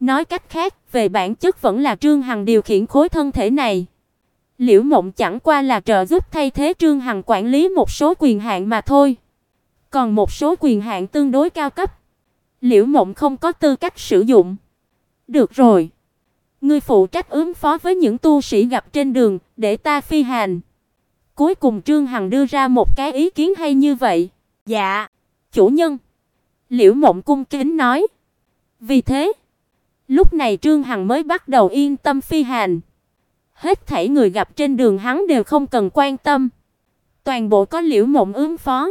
Nói cách khác, về bản chất vẫn là Trương Hằng điều khiển khối thân thể này. Liễu Mộng chẳng qua là trợ giúp thay thế Trương Hằng quản lý một số quyền hạn mà thôi. Còn một số quyền hạn tương đối cao cấp, Liễu Mộng không có tư cách sử dụng. Được rồi, ngươi phụ trách ứng phó với những tu sĩ gặp trên đường, để ta phi hành. Cuối cùng Trương Hằng đưa ra một cái ý kiến hay như vậy. Dạ, chủ nhân. Liễu Mộng cung kính nói. Vì thế, lúc này Trương Hằng mới bắt đầu yên tâm phi hành. Hết thảy người gặp trên đường hắn đều không cần quan tâm. Toàn bộ có Liễu Mộng ứng phó.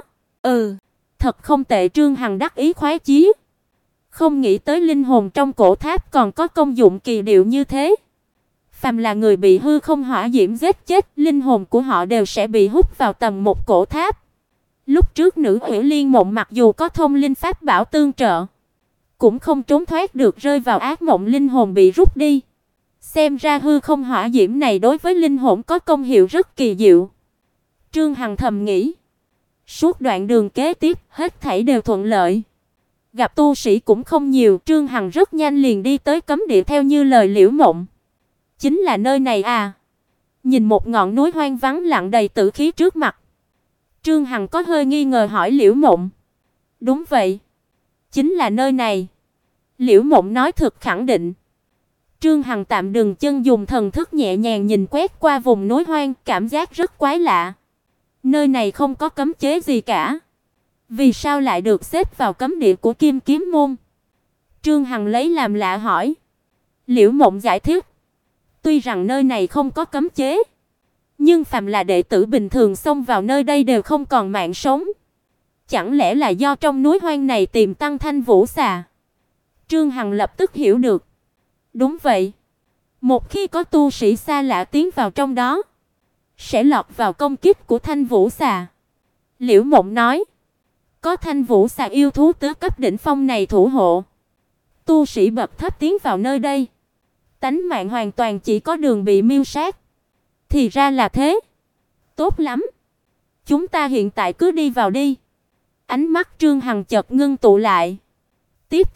Thật không tệ. Trương Hằng đắc ý khoái chí. Không nghĩ tới linh hồn trong cổ tháp còn có công dụng kỳ diệu như thế. Phàm là người bị hư không hỏa diễm giết chết, linh hồn của họ đều sẽ bị hút vào tầng một cổ tháp. Lúc trước Nữ Uyển Liên Mộng mặc dù có thông linh pháp bảo tương trợ, cũng không trốn thoát được rơi vào ác mộng, linh hồn bị rút đi. Xem ra hư không hỏa diễm này đối với linh hồn có công hiệu rất kỳ diệu. Trương Hằng thầm nghĩ. Suốt đoạn đường kế tiếp, hết thảy đều thuận lợi. Gặp tu sĩ cũng không nhiều, Trương Hằng rất nhanh liền đi tới cấm địa theo như lời Liễu Mộng. Chính là nơi này à? Nhìn một ngọn núi hoang vắng lặng đầy tử khí trước mặt, Trương Hằng có hơi nghi ngờ hỏi Liễu Mộng. Đúng vậy, chính là nơi này. Liễu Mộng nói thật khẳng định. Trương Hằng tạm dừng chân, dùng thần thức nhẹ nhàng nhìn quét qua vùng núi hoang, cảm giác rất quái lạ. Nơi này không có cấm chế gì cả. Vì sao lại được xếp vào cấm địa của Kim Kiếm môn? Trương Hằng lấy làm lạ hỏi. Liễu Mộng giải thích. Tuy rằng nơi này không có cấm chế, nhưng phàm là đệ tử bình thường xông vào nơi đây đều không còn mạng sống. Chẳng lẽ là do trong núi hoang này tiềm tăng thanh vũ xà? Trương Hằng lập tức hiểu được. Đúng vậy. Một khi có tu sĩ xa lạ tiến vào trong đó, sẽ lọt vào công kích của thanh vũ xà. Liễu Mộng nói. Có thanh vũ xà yêu thú tứ cấp đỉnh phong này thủ hộ, tu sĩ bậc thấp tiến vào nơi đây, tánh mạng hoàn toàn chỉ có đường bị miêu sát. Thì ra là thế. Tốt lắm. Chúng ta hiện tại cứ đi vào đi. Ánh mắt Trương Hằng chợt ngưng tụ lại. Tiếp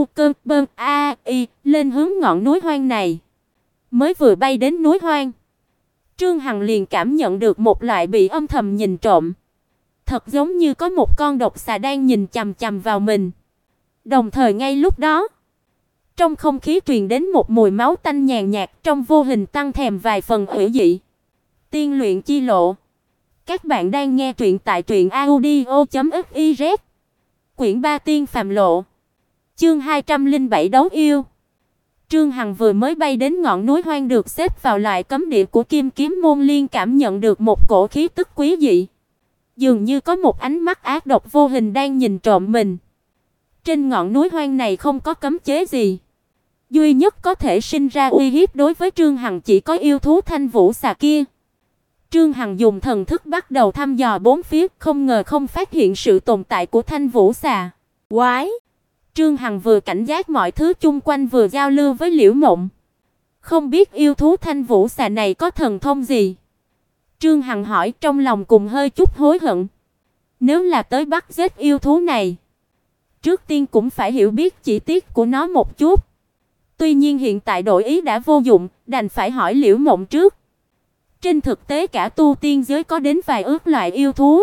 T-U-C-B-A-I lên hướng ngọn núi hoang này. Mới vừa bay đến núi hoang, Trương Hằng liền cảm nhận được một loại bị âm thầm nhìn trộm. Thật giống như có một con độc xà đang nhìn chằm chằm vào mình. Đồng thời ngay lúc đó, trong không khí truyền đến một mùi máu tanh nhàn nhạt, trong vô hình tăng thèm vài phần ủy dị. Tiên luyện chi lộ. Các bạn đang nghe truyện tại truyệnaudio.fiz. Quyển 3 Tiên phàm lộ. Chương 207 đấu yêu. Trương Hằng vừa mới bay đến ngọn núi hoang được xếp vào loại cấm địa của Kim Kiếm môn, liên cảm nhận được một cổ khí tức quý dị. Dường như có một ánh mắt ác độc vô hình đang nhìn trộm mình. Trên ngọn núi hoang này không có cấm chế gì. Duy nhất có thể sinh ra uy hiếp đối với Trương Hằng chỉ có yêu thú thanh vũ xà kia. Trương Hằng dùng thần thức bắt đầu thăm dò bốn phía, không ngờ không phát hiện sự tồn tại của thanh vũ xà. Quái! Trương Hằng vừa cảnh giác mọi thứ chung quanh vừa giao lưu với Liễu Mộng. Không biết yêu thú thanh vũ xà này có thần thông gì? Trương Hằng hỏi, trong lòng cùng hơi chút hối hận. Nếu là tới bắt giết yêu thú này, trước tiên cũng phải hiểu biết chi tiết của nó một chút. Tuy nhiên hiện tại đổi ý đã vô dụng, đành phải hỏi Liễu Mộng trước. Trên thực tế cả tu tiên giới có đến vài ước loại yêu thú.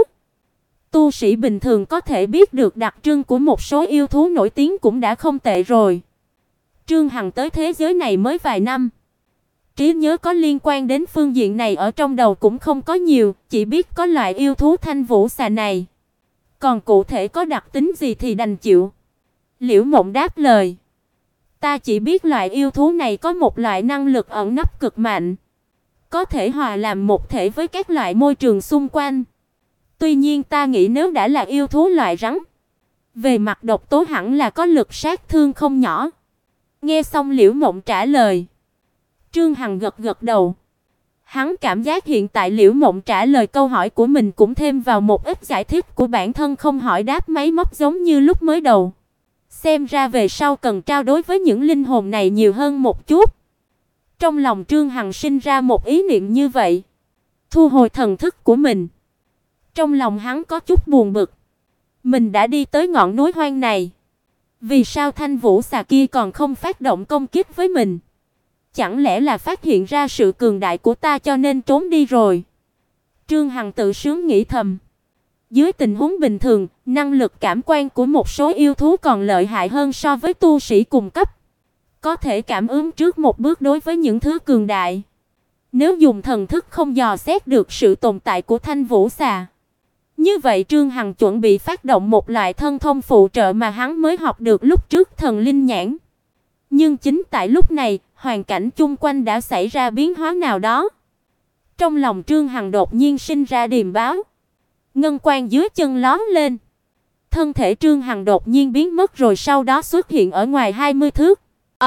Tu sĩ bình thường có thể biết được đặc trưng của một số yêu thú nổi tiếng cũng đã không tệ rồi. Trương Hằng tới thế giới này mới vài năm, trí nhớ có liên quan đến phương diện này ở trong đầu cũng không có nhiều, chỉ biết có loại yêu thú thanh vũ xà này. Còn cụ thể có đặc tính gì thì đành chịu. Liễu Mộng đáp lời. Ta chỉ biết loại yêu thú này có một loại năng lực ẩn nấp cực mạnh, có thể hòa làm một thể với các loại môi trường xung quanh. Tuy nhiên ta nghĩ nếu đã là yêu thú loại rắn, về mặt độc tố hẳn là có lực sát thương không nhỏ. Nghe xong Liễu Mộng trả lời, Trương Hằng gật gật đầu. Hắn cảm giác hiện tại Liễu Mộng trả lời câu hỏi của mình cũng thêm vào một ít giải thích của bản thân, không hỏi đáp máy móc giống như lúc mới đầu. Xem ra về sau cần trao đổi với những linh hồn này nhiều hơn một chút. Trong lòng Trương Hằng sinh ra một ý niệm như vậy, thu hồi thần thức của mình. Trong lòng hắn có chút buồn bực. Mình đã đi tới ngọn núi hoang này, Vì sao Thanh Vũ xà kia còn không phát động công kích với mình? Chẳng lẽ là phát hiện ra sự cường đại của ta cho nên trốn đi rồi? Trương Hằng tự sướng nghĩ thầm. Dưới tình huống bình thường, năng lực cảm quan của một số yêu thú còn lợi hại hơn so với tu sĩ cùng cấp. Có thể cảm ứng trước một bước đối với những thứ cường đại. Nếu dùng thần thức không dò xét được sự tồn tại của Thanh Vũ xà, như vậy Trương Hằng chuẩn bị phát động một loại thân thông phụ trợ mà hắn mới học được lúc trước, thần linh nhãn. Nhưng chính tại lúc này, hoàn cảnh chung quanh đã xảy ra biến hóa nào đó. Trong lòng Trương Hằng đột nhiên sinh ra điềm báo. Ngân quang dưới chân lóe lên. Thân thể Trương Hằng đột nhiên biến mất rồi sau đó xuất hiện ở ngoài 20 thước.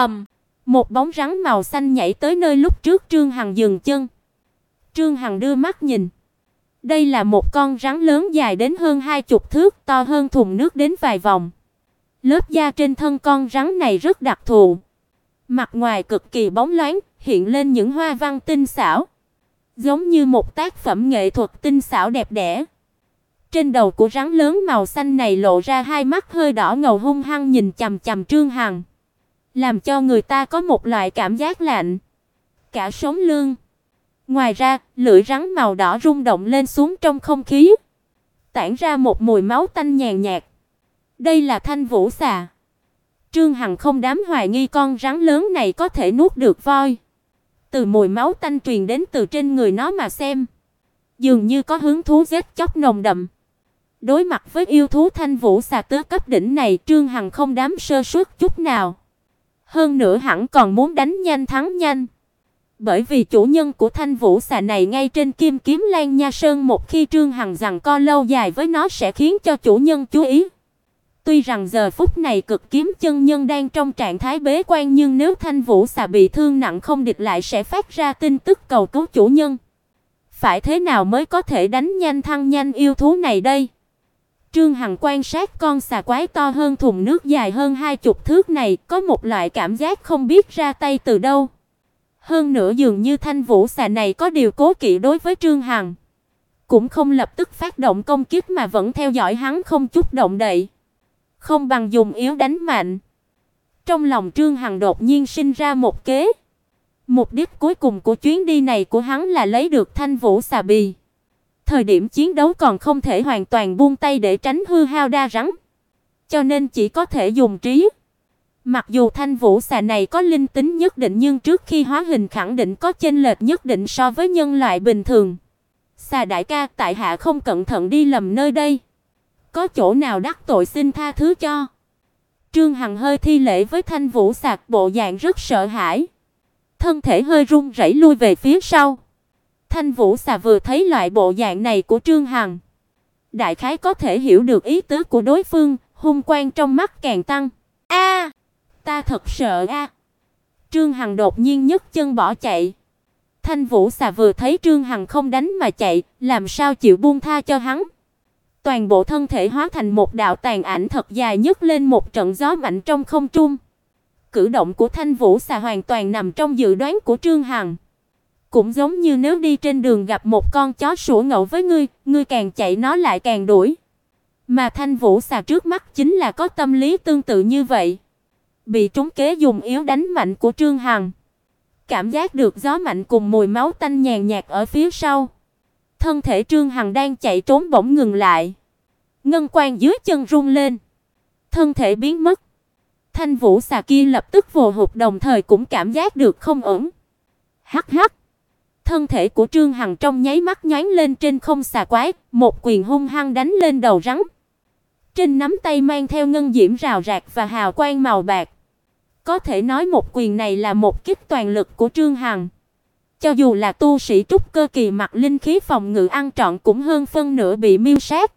Một bóng rắn màu xanh nhảy tới nơi lúc trước Trương Hằng dừng chân. Trương Hằng đưa mắt nhìn. Đây là một con rắn lớn dài đến hơn 20 thước, to hơn thùng nước đến vài vòng. Lớp da trên thân con rắn này rất đặc thù. Mặt ngoài cực kỳ bóng loáng, hiện lên những hoa văn tinh xảo, giống như một tác phẩm nghệ thuật tinh xảo đẹp đẽ. Trên đầu của rắn lớn màu xanh này lộ ra hai mắt hơi đỏ ngầu hung hăng nhìn chằm chằm Trương Hằng, làm cho người ta có một loại cảm giác lạnh cả sống lưng. Ngoài ra, lưỡi rắn màu đỏ rung động lên xuống trong không khí, tản ra một mùi máu tanh nhàn nhạt. Đây là Thanh Vũ xà. Trương Hằng không dám hoài nghi con rắn lớn này có thể nuốt được voi. Từ mùi máu tanh truyền đến từ trên người nó mà xem, dường như có hứng thú giết chóc nồng đậm. Đối mặt với yêu thú Thanh Vũ xà tứ cấp đỉnh này, Trương Hằng không dám sơ suất chút nào. Hơn nữa hẳn còn muốn đánh nhanh thắng nhanh. Bởi vì chủ nhân của Thanh Vũ xà này ngay trên Kim Kiếm Lan Nha Sơn, một khi Trương Hằng giằng co lâu dài với nó sẽ khiến cho chủ nhân chú ý. Tuy rằng giờ phút này Cực Kiếm chân nhân đang trong trạng thái bế quan, nhưng nếu Thanh Vũ xà bị thương nặng không địch lại sẽ phát ra tin tức cầu cứu chủ nhân. Phải thế nào mới có thể đánh nhanh thăng nhanh yêu thú này đây? Trương Hằng quan sát con xà quái to hơn thùng nước dài hơn 20 thước này, có một loại cảm giác không biết ra tay từ đâu. Hơn nữa dường như Thanh Vũ xà này có điều cố kỵ đối với Trương Hằng, cũng không lập tức phát động công kích mà vẫn theo dõi hắn không chút động đậy. Không bằng dùng yếu đánh mạnh. Trong lòng Trương Hằng đột nhiên sinh ra một kế. Mục đích cuối cùng của chuyến đi này của hắn là lấy được Thanh Vũ xà bì. Thời điểm chiến đấu còn không thể hoàn toàn buông tay để tránh hư hao đa rắn, cho nên chỉ có thể dùng trí. Mặc dù Thanh Vũ xà này có linh tính nhất định, nhưng trước khi hóa hình khẳng định có chênh lệch nhất định so với nhân loại bình thường. Xà đại ca, tại hạ không cẩn thận đi lầm nơi đây, có chỗ nào đắc tội xin tha thứ cho. Trương Hằng hơi thi lễ với Thanh Vũ xà, bộ dạng rất sợ hãi, thân thể hơi run rẩy lui về phía sau. Thanh Vũ xà vừa thấy loại bộ dạng này của Trương Hằng, đại khái có thể hiểu được ý tứ của đối phương, hung quang trong mắt càng tăng. A, ta thật sợ a. Trương Hằng đột nhiên nhấc chân bỏ chạy. Thanh Vũ xà vừa thấy Trương Hằng không đánh mà chạy, làm sao chịu buông tha cho hắn. Toàn bộ thân thể hóa thành một đạo tàn ảnh thật dài, nhấc lên một trận gió mạnh trong không trung. Cử động của Thanh Vũ xà hoàn toàn nằm trong dự đoán của Trương Hằng. Cũng giống như nếu đi trên đường gặp một con chó sủa ngậu với ngươi càng chạy nó lại càng đuổi. Mà Thanh Vũ xà trước mắt chính là có tâm lý tương tự như vậy. Bị trúng kế dùng yếu đánh mạnh của Trương Hằng, cảm giác được gió mạnh cùng mùi máu tanh nhàn nhạt ở phía sau. Thân thể Trương Hằng đang chạy trốn bỗng ngừng lại. Ngân quang dưới chân rung lên, thân thể biến mất. Thanh Vũ xà kia lập tức vồ hụt, đồng thời cũng cảm giác được không ổn. Hắc hắc. Thân thể của Trương Hằng trong nháy mắt nhoáng lên trên không xà quái, một quyền hung hăng đánh lên đầu rắn. Trên nắm tay mang theo ngân diễm rào rạc và hào quang màu bạc. Có thể nói một quyền này là một kích toàn lực của Trương Hằng. Cho dù là tu sĩ trúc cơ kỳ mặc linh khí phòng ngự ăn trọn cũng hơn phân nửa bị miêu sát.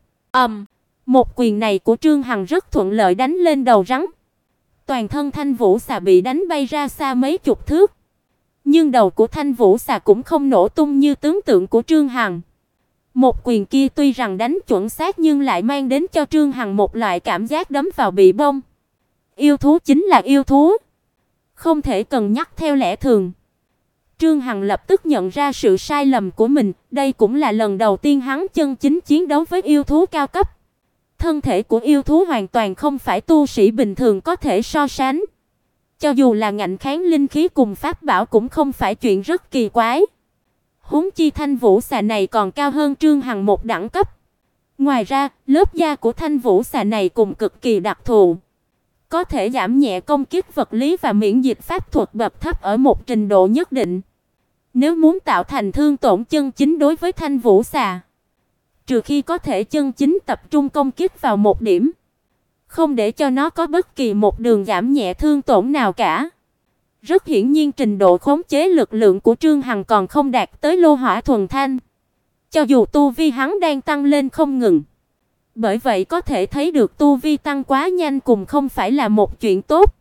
Một quyền này của Trương Hằng rất thuận lợi đánh lên đầu rắn. Toàn thân Thanh Vũ xà bị đánh bay ra xa mấy chục thước. Nhưng đầu của Thanh Vũ xà cũng không nổ tung như tưởng tượng của Trương Hằng. Một quyền kia tuy rằng đánh chuẩn xác nhưng lại mang đến cho Trương Hằng một loại cảm giác đấm vào bị bông. Yêu thú chính là yêu thú, không thể cân nhắc theo lẽ thường. Trương Hằng lập tức nhận ra sự sai lầm của mình, đây cũng là lần đầu tiên hắn chân chính chiến đấu với yêu thú cao cấp. thân thể của yêu thú hoàn toàn không phải tu sĩ bình thường có thể so sánh. Cho dù là ngạnh kháng linh khí cùng pháp bảo cũng không phải chuyện rất kỳ quái. Huống chi Thanh Vũ xà này còn cao hơn Trương Hằng một đẳng cấp. Ngoài ra, lớp da của Thanh Vũ xà này cũng cực kỳ đặc thù, có thể giảm nhẹ công kích vật lý và miễn dịch pháp thuật bậc thấp ở một trình độ nhất định. Nếu muốn tạo thành thương tổn chân chính đối với Thanh Vũ xà, trừ khi có thể chân chính tập trung công kích vào một điểm, không để cho nó có bất kỳ một đường giảm nhẹ thương tổn nào cả. Rất hiển nhiên trình độ khống chế lực lượng của Trương Hằng còn không đạt tới lô hỏa thuần thanh, cho dù tu vi hắn đang tăng lên không ngừng. Bởi vậy có thể thấy được tu vi tăng quá nhanh cùng không phải là một chuyện tốt.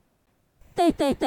TTT.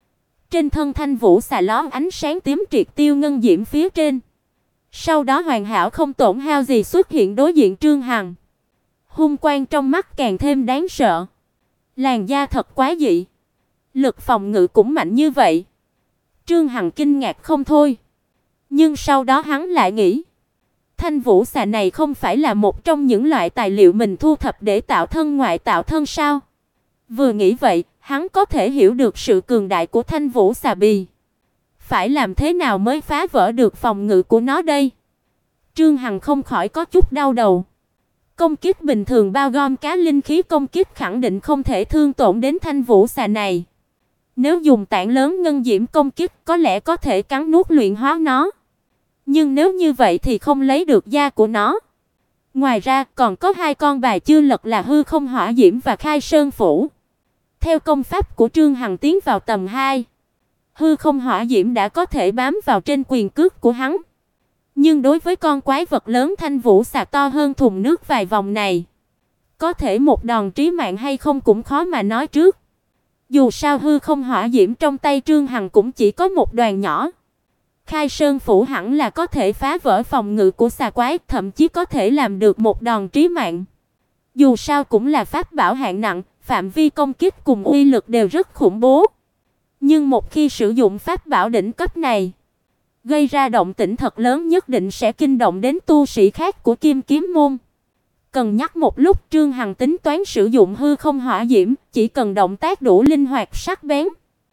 Trên thân Thanh Vũ xà lóe ánh sáng tím triệt tiêu ngân diễm phía trên. Sau đó hoàn hảo không tổn hao gì xuất hiện đối diện Trương Hằng. Hung quang trong mắt càng thêm đáng sợ. Làn da thật quá dị, lực phòng ngự cũng mạnh như vậy. Trương Hằng kinh ngạc không thôi. Nhưng sau đó hắn lại nghĩ, Thanh Vũ xà này không phải là một trong những loại tài liệu mình thu thập để tạo thân ngoại tạo thân sao? Vừa nghĩ vậy, hắn có thể hiểu được sự cường đại của Thanh Vũ xà bì. Phải làm thế nào mới phá vỡ được phòng ngự của nó đây? Trương Hằng không khỏi có chút đau đầu. Công kích bình thường bao gồm cá linh khí công kích khẳng định không thể thương tổn đến Thanh Vũ xà này. Nếu dùng tảng lớn ngân diễm công kích có lẽ có thể cắn nuốt luyện hóa nó. Nhưng nếu như vậy thì không lấy được da của nó. Ngoài ra còn có hai con bài chưa lật là hư không hỏa diễm và khai sơn phủ. Theo công pháp của Trương Hằng tiến vào tầm 2, hư không hỏa diễm đã có thể bám vào trên quyền cước của hắn. Nhưng đối với con quái vật lớn Thanh Vũ xà to hơn thùng nước vài vòng này, có thể một đòn trí mạng hay không cũng khó mà nói trước. Dù sao hư không hỏa diễm trong tay Trương Hằng cũng chỉ có một đoàn nhỏ. Khai Sơn phủ hẳn là có thể phá vỡ phòng ngự của xà quái, thậm chí có thể làm được một đòn trí mạng. Dù sao cũng là pháp bảo hạng nặng, phạm vi công kích cùng uy lực đều rất khủng bố. Nhưng một khi sử dụng pháp bảo đỉnh cấp này, gây ra động tĩnh thật lớn nhất định sẽ kinh động đến tu sĩ khác của Kim Kiếm môn. Cần nhắc một lúc, Trương Hằng tính toán sử dụng hư không hỏa diễm, chỉ cần động tác đủ linh hoạt sắc bén,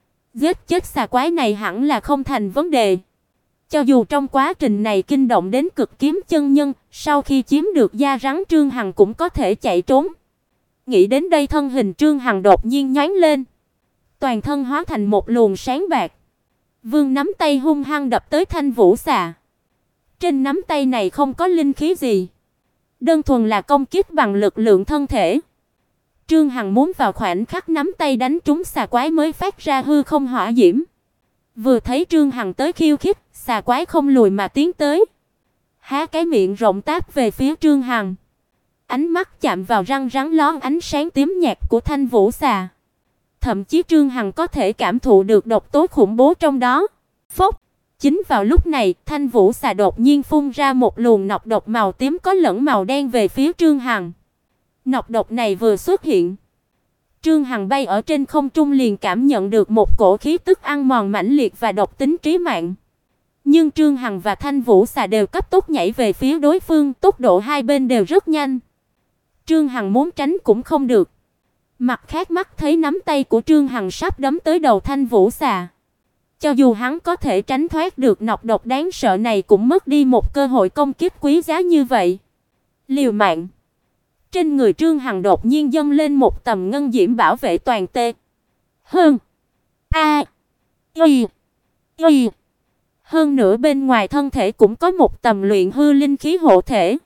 giết chết xà quái này hẳn là không thành vấn đề. Cho dù trong quá trình này kinh động đến Cực Kiếm chân nhân, sau khi chiếm được da rắn Trương Hằng cũng có thể chạy trốn. Nghĩ đến đây thân hình Trương Hằng đột nhiên nhoáng lên, toàn thân hóa thành một luồng sáng bạc. Vương nắm tay hung hăng đập tới Thanh Vũ xà. Trên nắm tay này không có linh khí gì, đơn thuần là công kích bằng lực lượng thân thể. Trương Hằng muốn vào khoảnh khắc nắm tay đánh trúng xà quái mới phát ra hư không hỏa diễm. Vừa thấy Trương Hằng tới khiêu khích, xà quái không lùi mà tiến tới, há cái miệng rộng táp về phía Trương Hằng. Ánh mắt chạm vào răng rắn lóe ánh sáng tím nhạt của Thanh Vũ xà. Thậm chí Trương Hằng có thể cảm thụ được độc tố khủng bố trong đó. Phốc! Chính vào lúc này, Thanh Vũ xà đột nhiên phun ra một luồng nọc độc màu tím có lẫn màu đen về phía Trương Hằng. Nọc độc này vừa xuất hiện, Trương Hằng bay ở trên không trung liền cảm nhận được một cổ khí tức ăn mòn mãnh liệt và độc tính trí mạng. Nhưng Trương Hằng và Thanh Vũ xà đều cấp tốc nhảy về phía đối phương, tốc độ hai bên đều rất nhanh. Trương Hằng muốn tránh cũng không được. Mặt khác mắt thấy nắm tay của Trương Hằng sắp đấm tới đầu Thanh Vũ xà. Cho dù hắn có thể tránh thoát được nọc độc đáng sợ này cũng mất đi một cơ hội công kích quý giá như vậy. Liều mạng. Trên người Trương Hằng đột nhiên dâng lên một tầm ngân diễm bảo vệ toàn tê. Hơn. A. Y. Y. Hơn nữa bên ngoài thân thể cũng có một tầm luyện hư linh khí hộ thể.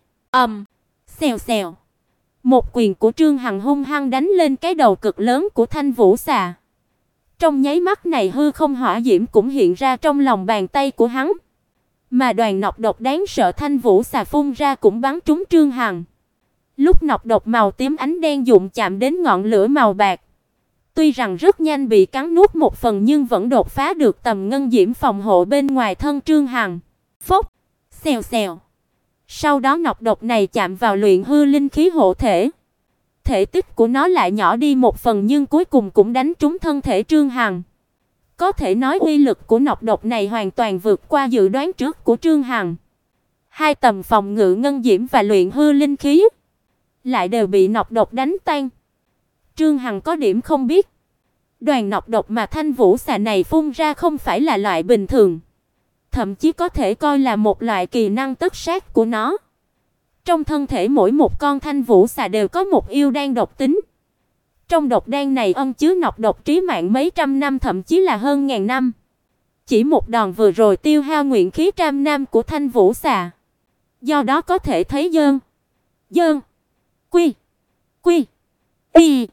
Xèo xèo. Một quyền của Trương Hằng hung hăng đánh lên cái đầu cực lớn của Thanh Vũ xà. Trong nháy mắt này hư không hỏa diễm cũng hiện ra trong lòng bàn tay của hắn. Mà đoàn nọc độc đáng sợ Thanh Vũ xà phun ra cũng bắn trúng Trương Hằng. Lúc nọc độc màu tím ánh đen dụng chạm đến ngọn lửa màu bạc, tuy rằng rất nhanh bị cắn nuốt một phần nhưng vẫn đột phá được tầm ngân diễm phòng hộ bên ngoài thân Trương Hằng. Phốc, xèo xèo. Sau đó nọc độc này chạm vào luyện hư linh khí hộ thể. Thể tích của nó lại nhỏ đi một phần nhưng cuối cùng cũng đánh trúng thân thể Trương Hằng. Có thể nói uy lực của nọc độc này hoàn toàn vượt qua dự đoán trước của Trương Hằng. Hai tầm phòng ngự ngân diễm và luyện hư linh khí, lại đều bị nọc độc đánh tan. Trương Hằng có điểm không biết, đoàn nọc độc mà thanh vũ xà này phun ra không phải là loại bình thường, thậm chí có thể coi là một loại kỳ năng tất sát của nó. Trong thân thể mỗi một con thanh vũ xà đều có một yêu đan độc tính. Trong độc đan này ẩn chứa nọc độc trí mạng mấy trăm năm, thậm chí là hơn ngàn năm. Chỉ một đòn vừa rồi tiêu hao nguyện khí trăm năm của thanh vũ xà. Do đó có thể thấy dơn, quy, y,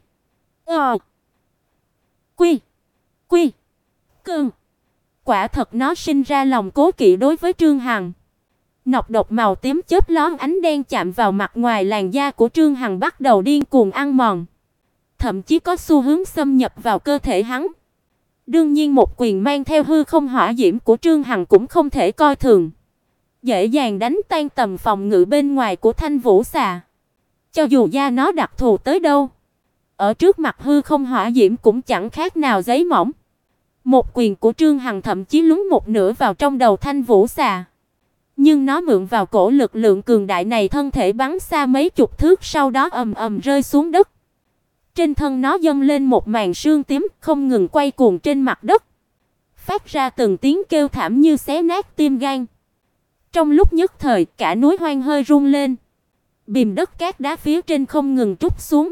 quy, cương. Quả thật nó sinh ra lòng cố kỵ đối với Trương Hằng. Nọc độc màu tím chớp lóe ánh đen chạm vào mặt ngoài làn da của Trương Hằng bắt đầu điên cuồng ăn mòn, thậm chí có xu hướng xâm nhập vào cơ thể hắn. Đương nhiên một quyền mang theo hư không hỏa diễm của Trương Hằng cũng không thể coi thường, dễ dàng đánh tan tầm phòng ngự bên ngoài của thanh vũ xà. Cho dù da nó đặc thù tới đâu, ở trước mặt hư không hỏa diễm cũng chẳng khác nào giấy mỏng. Một quyền của Trương Hằng thậm chí lún một nửa vào trong đầu thanh vũ xà. Nhưng nó mượn vào cổ lực lượng cường đại này, thân thể bắn xa mấy chục thước, sau đó ầm ầm rơi xuống đất. Trên thân nó dâng lên một màn sương tím, không ngừng quay cuồng trên mặt đất, phát ra từng tiếng kêu thảm như xé nát tim gan. Trong lúc nhất thời, cả núi hoang hơi rung lên, bìm đất cát đá phía trên không ngừng trút xuống.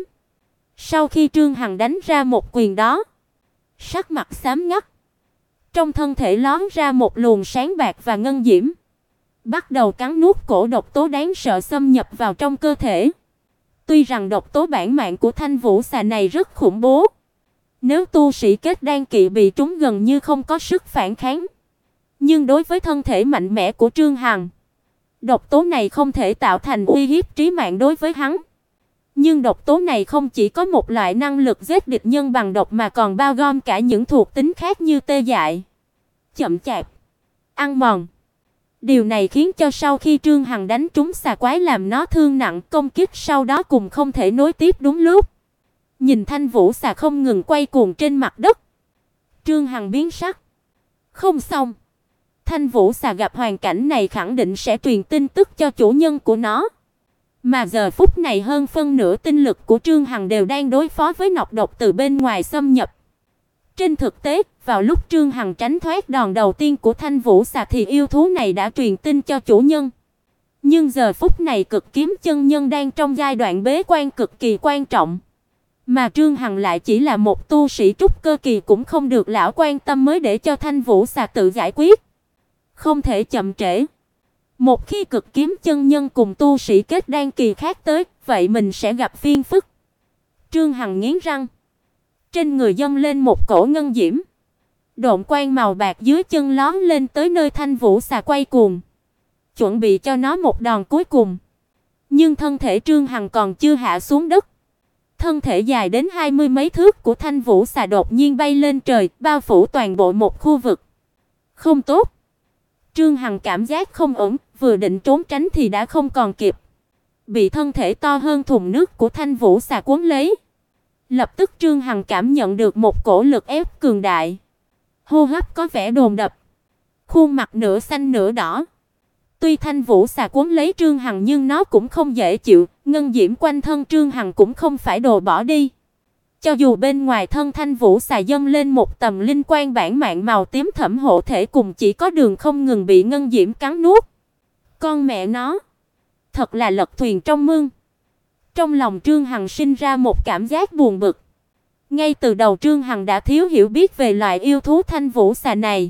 Sau khi Trương Hằng đánh ra một quyền đó, sắc mặt xám ngắt, trong thân thể lóe ra một luồng sáng bạc và ngân diễm, bắt đầu cắn nuốt cổ độc tố đáng sợ xâm nhập vào trong cơ thể. Tuy rằng độc tố bản mạng của thanh vũ xà này rất khủng bố, nếu tu sĩ kết đan kỳ bị trúng gần như không có sức phản kháng, nhưng đối với thân thể mạnh mẽ của Trương Hằng, độc tố này không thể tạo thành uy hiếp trí mạng đối với hắn. Nhưng độc tố này không chỉ có một loại năng lực giết địch nhân bằng độc mà còn bao gồm cả những thuộc tính khác như tê dại, chậm chạp, ăn mòn. Điều này khiến cho sau khi Trương Hằng đánh trúng xà quái làm nó thương nặng, công kích sau đó cùng không thể nối tiếp đúng lúc. Nhìn thanh vũ xà không ngừng quay cuồng trên mặt đất, Trương Hằng biến sắc. Không xong, thanh vũ xà gặp hoàn cảnh này khẳng định sẽ truyền tin tức cho chủ nhân của nó. Mà giờ phút này hơn phân nửa tinh lực của Trương Hằng đều đang đối phó với nọc độc từ bên ngoài xâm nhập. Trên thực tế, vào lúc Trương Hằng tránh thoát đòn đầu tiên của thanh vũ xà thì yêu thú này đã truyền tin cho chủ nhân. Nhưng giờ phút này Cực Kiếm chân nhân đang trong giai đoạn bế quan cực kỳ quan trọng, mà Trương Hằng lại chỉ là một tu sĩ trúc cơ kỳ, cũng không được lão quan tâm mới để cho thanh vũ xà tự giải quyết. Không thể chậm trễ. Một khi Cực Kiếm chân nhân cùng tu sĩ kết đan kỳ khác tới, vậy mình sẽ gặp phiền phức. Trương Hằng nghiến răng, trên người dâng lên một cổ ngân diễm, độn quang màu bạc dưới chân lóe lên tới nơi thanh vũ xà quay cuồng, chuẩn bị cho nó một đòn cuối cùng. Nhưng thân thể Trương Hằng còn chưa hạ xuống đất, thân thể dài đến 20 mấy thước của thanh vũ xà đột nhiên bay lên trời, bao phủ toàn bộ một khu vực. Không tốt. Trương Hằng cảm giác không ổn, vừa định trốn tránh thì đã không còn kịp, bị thân thể to hơn thùng nước của thanh vũ xà cuốn lấy. Lập tức Trương Hằng cảm nhận được một cổ lực ép cường đại, hô hấp có vẻ dồn dập, khuôn mặt nửa xanh nửa đỏ. Tuy thanh vũ xà cuốn lấy Trương Hằng nhưng nó cũng không dễ chịu, ngân diễm quanh thân Trương Hằng cũng không phải đồ bỏ đi. Cho dù bên ngoài thân thanh vũ xà dâng lên một tầm linh quang bản mạng màu tím thẫm hộ thể cùng chỉ có đường không ngừng bị ngân diễm cắn nuốt. Con mẹ nó, thật là lật thuyền trong mương. Trong lòng Trương Hằng sinh ra một cảm giác buồn bực. Ngay từ đầu Trương Hằng đã thiếu hiểu biết về loại yêu thú thanh vũ xà này.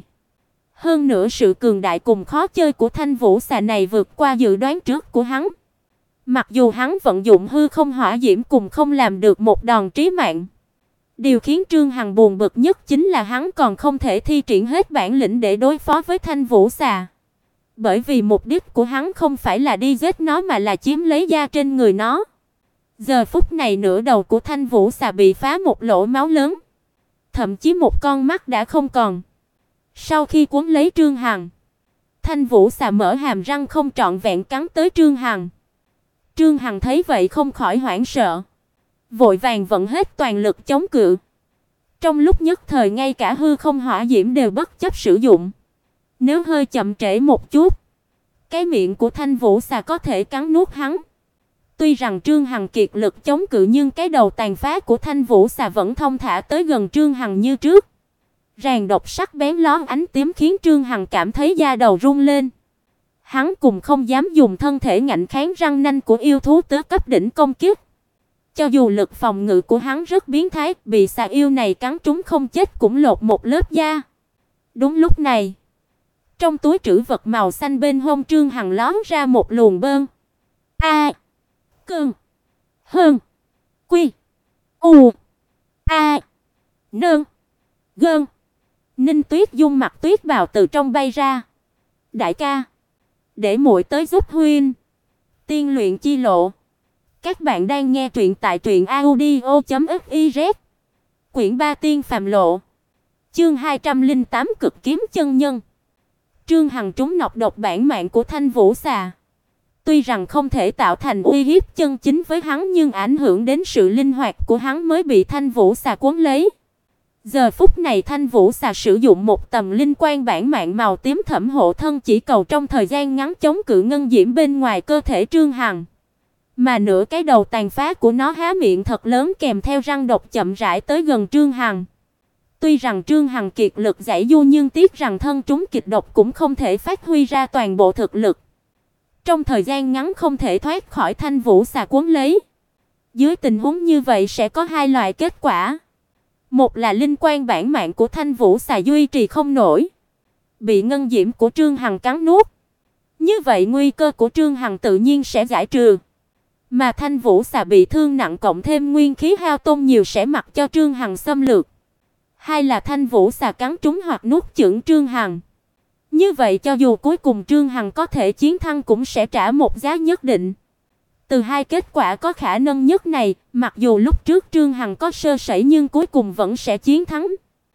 Hơn nữa sự cường đại cùng khó chơi của thanh vũ xà này vượt qua dự đoán trước của hắn. Mặc dù hắn vận dụng hư không hỏa diễm cùng không làm được một đòn trí mạng, điều khiến Trương Hằng buồn bực nhất chính là hắn còn không thể thi triển hết bản lĩnh để đối phó với thanh vũ xà. Bởi vì mục đích của hắn không phải là đi giết nó mà là chiếm lấy da trên người nó. Giờ phút này nửa đầu của thanh vũ xà bị phá một lỗ máu lớn, thậm chí một con mắt đã không còn. Sau khi cuốn lấy Trương Hằng, thanh vũ xà mở hàm răng không trọn vẹn cắn tới Trương Hằng. Trương Hằng thấy vậy không khỏi hoảng sợ, vội vàng vận hết toàn lực chống cự. Trong lúc nhất thời ngay cả hư không hỏa diễm đều bất chấp sử dụng. Nếu hơi chậm trễ một chút, cái miệng của thanh vũ xà có thể cắn nuốt hắn. Tuy rằng Trương Hằng kiệt lực chống cự nhưng cái đầu tàn phá của Thanh Vũ xà vẫn thông thả tới gần Trương Hằng như trước. Ràng độc sắc bén lóe ánh tím khiến Trương Hằng cảm thấy da đầu run lên. Hắn cùng không dám dùng thân thể ngạnh kháng răng nanh của yêu thú tứ cấp đỉnh công kích. Cho dù lực phòng ngự của hắn rất biến thái, bị xà yêu này cắn trúng không chết cũng lột một lớp da. Đúng lúc này, trong túi trữ vật màu xanh bên hông Trương Hằng lóm ra một luồng bơn. A, Cơn, Hơn, Quy, U, A, Nơn, Gơn. Ninh Tuyết Dung mặc tuyết bào từ trong bay ra. Đại ca, để muội tới giúp huynh. Tiên luyện chi lộ. Các bạn đang nghe truyện tại truyệnaudio.fiz. Quyển 3 Tiên phàm lộ. Chương 208 Cực kiếm chân nhân. Trương Hằng trúng nọc độc bản mạng của Thanh Vũ xà. Tuy rằng không thể tạo thành uy hiếp chân chính với hắn nhưng ảnh hưởng đến sự linh hoạt của hắn mới bị Thanh Vũ xà cuốn lấy. Giờ phút này Thanh Vũ xà sử dụng một tầm linh quan bản mạng màu tím thẫm hộ thân chỉ cầu trong thời gian ngắn chống cự ngân diễm bên ngoài cơ thể Trương Hằng. Mà nửa cái đầu tàn phá của nó há miệng thật lớn kèm theo răng độc chậm rãi tới gần Trương Hằng. Tuy rằng Trương Hằng kiệt lực giãy giụa nhưng tiếc rằng thân trúng kịch độc cũng không thể phát huy ra toàn bộ thực lực. Trong thời gian ngắn không thể thoát khỏi Thanh Vũ xà cuốn lấy. Dưới tình huống như vậy sẽ có hai loại kết quả. Một là linh quan bản mạng của Thanh Vũ xà duy trì không nổi, bị ngân diễm của Trương Hằng cắn nuốt. Như vậy nguy cơ của Trương Hằng tự nhiên sẽ giải trừ. Mà Thanh Vũ xà bị thương nặng cộng thêm nguyên khí hao tổn nhiều sẽ mặc cho Trương Hằng xâm lược. Hai là Thanh Vũ xà cắn trúng hoặc nuốt chửng Trương Hằng. Như vậy cho dù cuối cùng Trương Hằng có thể chiến thắng cũng sẽ trả một giá nhất định. Từ hai kết quả có khả năng nhất này, mặc dù lúc trước Trương Hằng có sơ sẩy nhưng cuối cùng vẫn sẽ chiến thắng.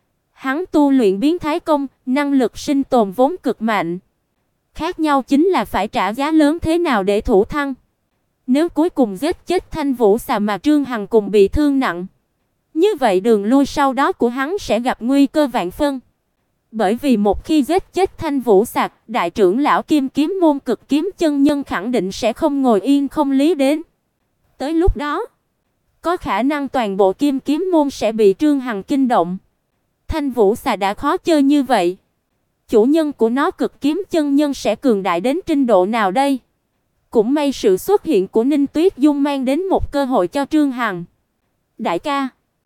Hắn tu luyện biến thái công, năng lực sinh tồn vốn cực mạnh. Khác nhau chính là phải trả giá lớn thế nào để thủ thắng. Nếu cuối cùng giết chết Thanh Vũ xà mà Trương Hằng cùng bị thương nặng, như vậy đường lui sau đó của hắn sẽ gặp nguy cơ vạn phân. Bởi vì một khi giết chết Thanh Vũ xà, đại trưởng lão Kim Kiếm môn Cực kiếm chân nhân khẳng định sẽ không ngồi yên không lý đến. Tới lúc đó, có khả năng toàn bộ Kim Kiếm môn sẽ bị Trương Hằng kinh động. Thanh Vũ xà đã khó chơi như vậy, chủ nhân của nó Cực kiếm chân nhân sẽ cường đại đến trình độ nào đây? Cũng may sự xuất hiện của Ninh Tuyết Dung mang đến một cơ hội cho Trương Hằng. Đại ca,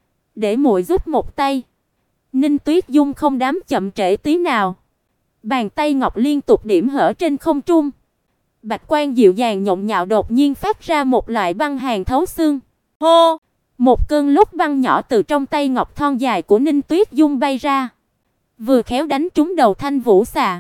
để muội giúp một tay. Ninh Tuyết Dung không dám chậm trễ tí nào. Bàn tay ngọc liên tục điểm hở trên không trung. Bạch quang dịu dàng nhộn nhạo đột nhiên phát ra một loại băng hàn thấu xương. Hô! Một cơn lốc băng nhỏ từ trong tay ngọc thon dài của Ninh Tuyết Dung bay ra, vừa khéo đánh trúng đầu Thanh Vũ xà.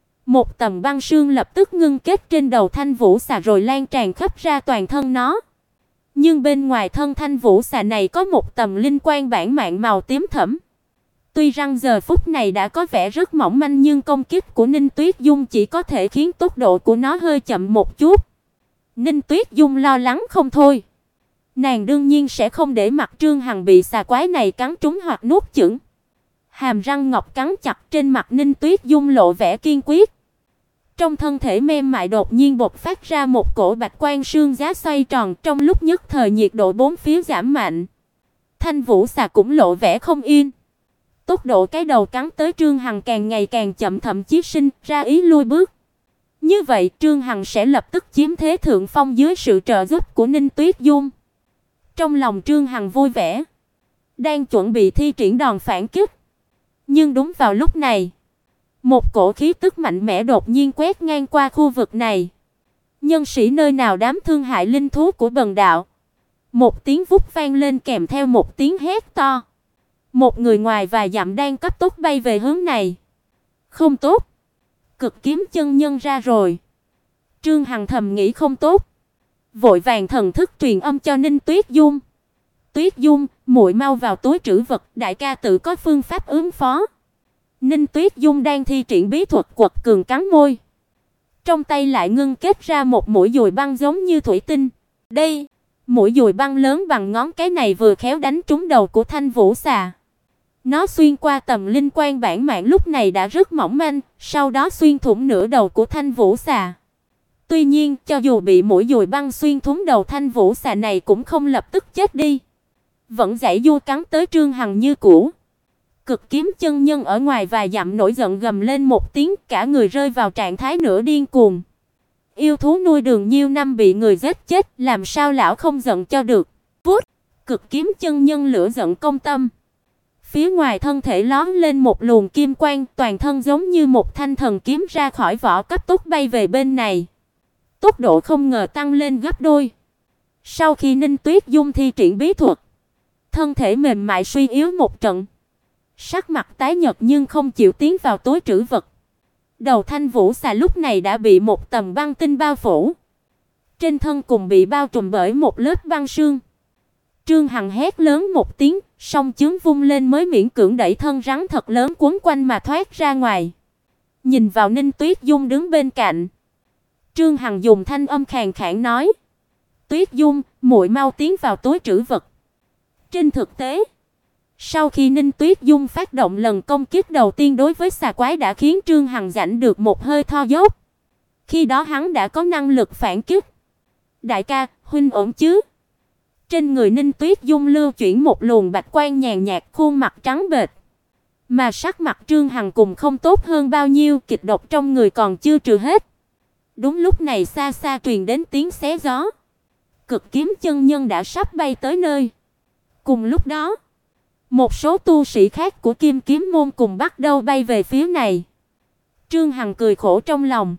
Một tầng băng sương lập tức ngưng kết trên đầu Thanh Vũ xà rồi lan tràn khắp ra toàn thân nó. Nhưng bên ngoài thân Thanh Vũ xà này có một tầng linh quan bản mạng màu tím thẫm. Tuy rằng giờ phút này đã có vẻ rất mỏng manh nhưng công kích của Ninh Tuyết Dung chỉ có thể khiến tốc độ của nó hơi chậm một chút. Ninh Tuyết Dung lo lắng không thôi. Nàng đương nhiên sẽ không để mặc Trương Hằng bị xà quái này cắn trúng hoặc nuốt chửng. Hàm răng ngọc cắn chặt trên mặt Ninh Tuyết Dung lộ vẻ kiên quyết. Trong thân thể mềm mại đột nhiên bộc phát ra một cổ bạch quang sương giá xoay tròn, trong lúc nhất thời nhiệt độ bốn phía giảm mạnh. Thanh Vũ xà cũng lộ vẻ không yên. Tốc độ cái đầu cắn tới Trương Hằng càng ngày càng chậm, thậm chí sinh ra ý lui bước. Như vậy Trương Hằng sẽ lập tức chiếm thế thượng phong dưới sự trợ giúp của Ninh Tuyết Dung. Trong lòng Trương Hằng vui vẻ, đang chuẩn bị thi triển đòn phản kích. Nhưng đúng vào lúc này, một cổ khí tức mạnh mẽ đột nhiên quét ngang qua khu vực này. Nhân sĩ nơi nào dám thương hại linh thú của bần đạo? Một tiếng vút vang lên kèm theo một tiếng hét to. Một người ngoài vài dặm đang cấp tốc bay về hướng này. Không tốt, Cực kiếm chân nhân ra rồi. Trương Hằng thầm nghĩ không tốt, vội vàng thần thức truyền âm cho Ninh Tuyết Dung. Tuyết Dung, muội mau vào túi trữ vật, đại ca tự có phương pháp ứng phó. Ninh Tuyết Dung đang thi triển bí thuật quật cường cắn môi. Trong tay lại ngưng kết ra một mũi dùi băng giống như thủy tinh. Đây, mũi dùi băng lớn bằng ngón cái này vừa khéo đánh trúng đầu của Thanh Vũ xà. Nó xuyên qua tầm linh quan bản mạng lúc này đã rất mỏng manh, sau đó xuyên thủng nửa đầu của Thanh Vũ xà. Tuy nhiên, cho dù bị mũi dùi băng xuyên thủng đầu Thanh Vũ xà này cũng không lập tức chết đi, vẫn giãy giụa cắn tới Trương Hằng như cũ. Cực kiếm chân nhân ở ngoài vài dặm nổi giận gầm lên một tiếng, cả người rơi vào trạng thái nửa điên cuồng. Yêu thú nuôi đường nhiêu năm bị người giết chết, làm sao lão không giận cho được. Vút, cực kiếm chân nhân lửa giận công tâm. Phía ngoài thân thể lóe lên một luồng kim quang, toàn thân giống như một thanh thần kiếm ra khỏi vỏ cấp tốc bay về bên này. Tốc độ không ngờ tăng lên gấp đôi. Sau khi Ninh Tuyết Dung thi triển bí thuật, thân thể mềm mại suy yếu một trận, sắc mặt tái nhợt nhưng không chịu tiến vào túi trữ vật. Đầu Thanh Vũ xà lúc này đã bị một tầng băng tinh bao phủ, trên thân cùng bị bao trùm bởi một lớp băng sương. Trương Hằng hét lớn một tiếng, song chướng vung lên mới miễn cưỡng đẩy thân rắn thật lớn quấn quanh mà thoát ra ngoài. Nhìn vào Ninh Tuyết Dung đứng bên cạnh, Trương Hằng dùng thanh âm khàn khàn nói: "Tuyết Dung, muội mau tiến vào túi trữ vật." Trên thực tế, sau khi Ninh Tuyết Dung phát động lần công kích đầu tiên đối với xà quái đã khiến Trương Hằng giãn được một hơi thoi dốc. Khi đó hắn đã có năng lực phản kích. "Đại ca, huynh ổn chứ?" Trên người Ninh Tuyết Dung lưu chuyển một luồng bạch quang nhàn nhạt, khuôn mặt trắng bệch. Mà sắc mặt Trương Hằng cùng không tốt hơn bao nhiêu, kịch độc trong người còn chưa trừ hết. Đúng lúc này xa xa truyền đến tiếng xé gió. Cực kiếm chân nhân đã sắp bay tới nơi. Cùng lúc đó, một số tu sĩ khác của Kim Kiếm môn cùng bắt đầu bay về phía này. Trương Hằng cười khổ trong lòng.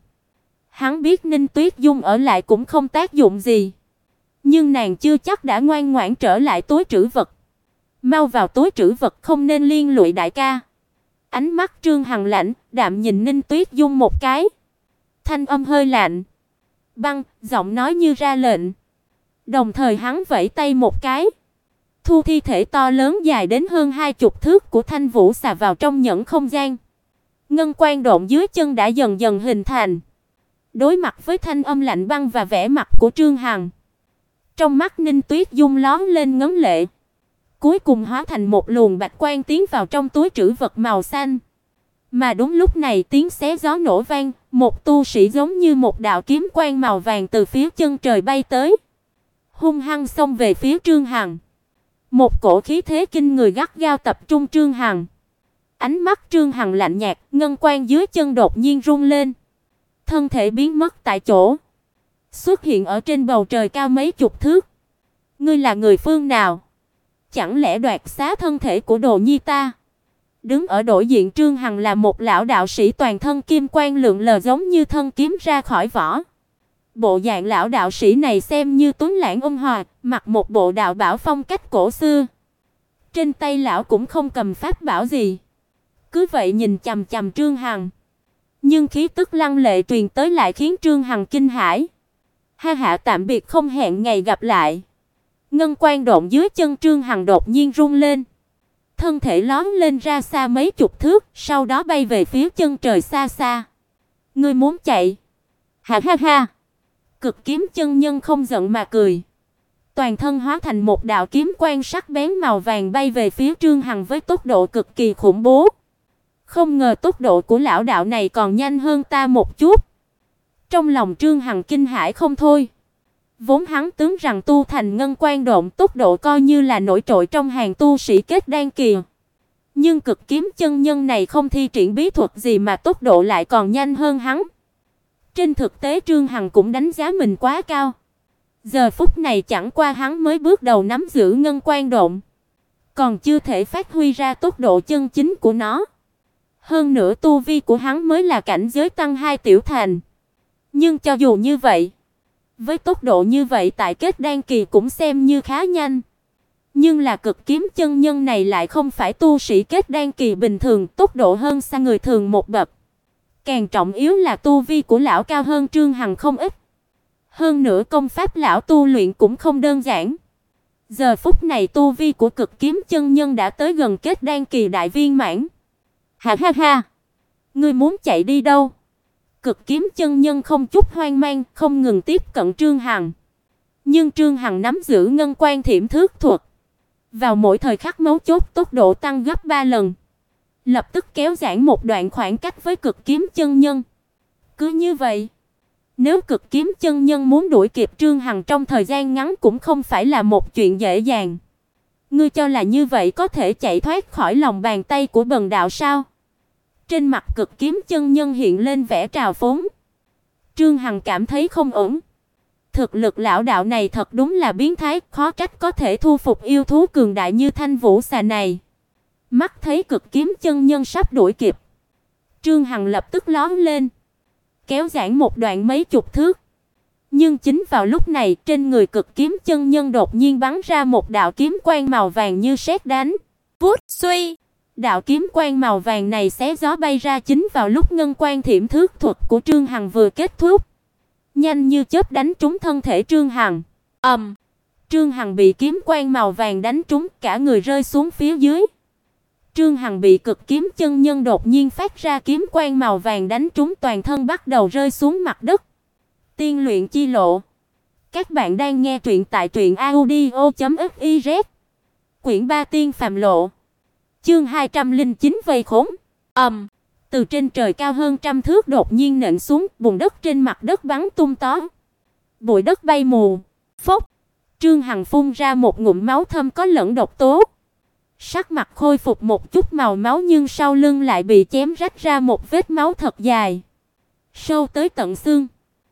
Hắn biết Ninh Tuyết Dung ở lại cũng không tác dụng gì, nhưng nàng chưa chắc đã ngoan ngoãn trở lại túi trữ vật. Mau vào túi trữ vật, không nên liên lụy đại ca. Ánh mắt Trương Hằng lạnh, đạm nhìn Ninh Tuyết Dung một cái. Thanh âm hơi lạnh, băng, giọng nói như ra lệnh. Đồng thời hắn vẫy tay một cái, thu thi thể to lớn dài đến hơn 20 thước của Thanh Vũ xà vào trong nhẫn không gian. Ngân quang độn dưới chân đã dần dần hình thành. Đối mặt với thanh âm lạnh băng và vẻ mặt của Trương Hằng, trong mắt Ninh Tuyết Dung lóe lên ngấn lệ, cuối cùng hóa thành một luồng bạch quang tiến vào trong túi trữ vật màu xanh. Mà đúng lúc này tiếng xé gió nổ vang, một tu sĩ giống như một đạo kiếm quang màu vàng từ phía chân trời bay tới, hung hăng xông về phía Trương Hằng. Một cổ khí thế kinh người gắt gao tập trung Trương Hằng. Ánh mắt Trương Hằng lạnh nhạt, ngân quang dưới chân đột nhiên rung lên, thân thể biến mất tại chỗ, xuất hiện ở trên bầu trời cao mấy chục thước. Ngươi là người phương nào? Chẳng lẽ đoạt xá thân thể của Đồ Nhi ta? Đứng ở đối diện Trương Hằng là một lão đạo sĩ toàn thân kim quang lượn lờ giống như thân kiếm ra khỏi vỏ. Bộ dạng lão đạo sĩ này xem như tuấn lãng ôn hòa, mặc một bộ đạo bào phong cách cổ xưa. Trên tay lão cũng không cầm pháp bảo gì, cứ vậy nhìn chằm chằm Trương Hằng. Nhưng khí tức lăng lệ truyền tới lại khiến Trương Hằng kinh hãi. Ha ha, tạm biệt không hẹn ngày gặp lại. Ngân quang độn dưới chân Trương Hằng đột nhiên rung lên, thân thể lóe lên ra xa mấy chục thước, sau đó bay về phía chân trời xa xa. Ngươi muốn chạy? Ha ha ha. Cực kiếm chân nhân không giận mà cười, toàn thân hóa thành một đạo kiếm quang sắc bén màu vàng bay về phía Trương Hằng với tốc độ cực kỳ khủng bố. Không ngờ tốc độ của lão đạo này còn nhanh hơn ta một chút. Trong lòng Trương Hằng kinh hãi không thôi. Vốn hắn tưởng rằng tu thành ngân quang độn tốc độ coi như là nổi trội trong hàng tu sĩ kết đan kỳ. Nhưng cực kiếm chân nhân này không thi triển bí thuật gì mà tốc độ lại còn nhanh hơn hắn. Trên thực tế Trương Hằng cũng đánh giá mình quá cao. Giờ phút này chẳng qua hắn mới bước đầu nắm giữ ngân quang độn, còn chưa thể phát huy ra tốc độ chân chính của nó. Hơn nữa tu vi của hắn mới là cảnh giới tăng 2 tiểu thành. Nhưng cho dù như vậy, với tốc độ như vậy tại kết đan kỳ cũng xem như khá nhanh. Nhưng là cực kiếm chân nhân này lại không phải tu sĩ kết đan kỳ bình thường, tốc độ hơn xa người thường một bậc. Càng trọng yếu là tu vi của lão cao hơn Trương Hằng không ít. Hơn nữa công pháp lão tu luyện cũng không đơn giản. Giờ phút này tu vi của cực kiếm chân nhân đã tới gần kết đan kỳ đại viên mãn. Ha ha ha, ngươi muốn chạy đi đâu? Cực kiếm chân nhân không chút hoang mang, không ngừng tiếp cận Trương Hằng. Nhưng Trương Hằng nắm giữ ngân quang thiểm thước thuật, vào mỗi thời khắc mấu chốt tốc độ tăng gấp 3 lần, lập tức kéo giãn một đoạn khoảng cách với cực kiếm chân nhân. Cứ như vậy, Nếu Cực Kiếm chân nhân muốn đuổi kịp Trương Hằng trong thời gian ngắn cũng không phải là một chuyện dễ dàng. Ngươi cho là như vậy có thể chạy thoát khỏi lòng bàn tay của bần đạo sao? Trên mặt Cực Kiếm chân nhân hiện lên vẻ trào phúng. Trương Hằng cảm thấy không ổn. Thực lực lão đạo này thật đúng là biến thái, khó trách có thể thu phục yêu thú cường đại như Thanh Vũ xà này. Mắt thấy Cực Kiếm chân nhân sắp đuổi kịp, Trương Hằng lập tức lóm lên, kéo giãn một đoạn mấy chục thước. Nhưng chính vào lúc này, trên người Cực Kiếm chân nhân đột nhiên bắn ra một đạo kiếm quang màu vàng như sét đánh. Vút suy, đạo kiếm quang màu vàng này xé gió bay ra chính vào lúc ngân quang thiểm thước thuật của Trương Hằng vừa kết thúc, nhanh như chớp đánh trúng thân thể Trương Hằng. Trương Hằng bị kiếm quang màu vàng đánh trúng, cả người rơi xuống phía dưới. Trương Hằng bị Cực Kiếm chân nhân đột nhiên phát ra kiếm quang màu vàng đánh trúng, toàn thân bắt đầu rơi xuống mặt đất. Tiên luyện chi lộ. Các bạn đang nghe truyện tại truyệnaudio.fiz. Quyển 3 Tiên phàm lộ. Chương 209 vây khốn. Từ trên trời cao hơn trăm thước đột nhiên nện xuống, bùn đất trên mặt đất bắn tung tóe. Bụi đất bay mù. Phốc. Trương Hằng phun ra một ngụm máu thâm có lẫn độc tố. Sắc mặt khôi phục một chút màu máu nhưng sau lưng lại bị chém rách ra một vết máu thật dài, sâu tới tận xương.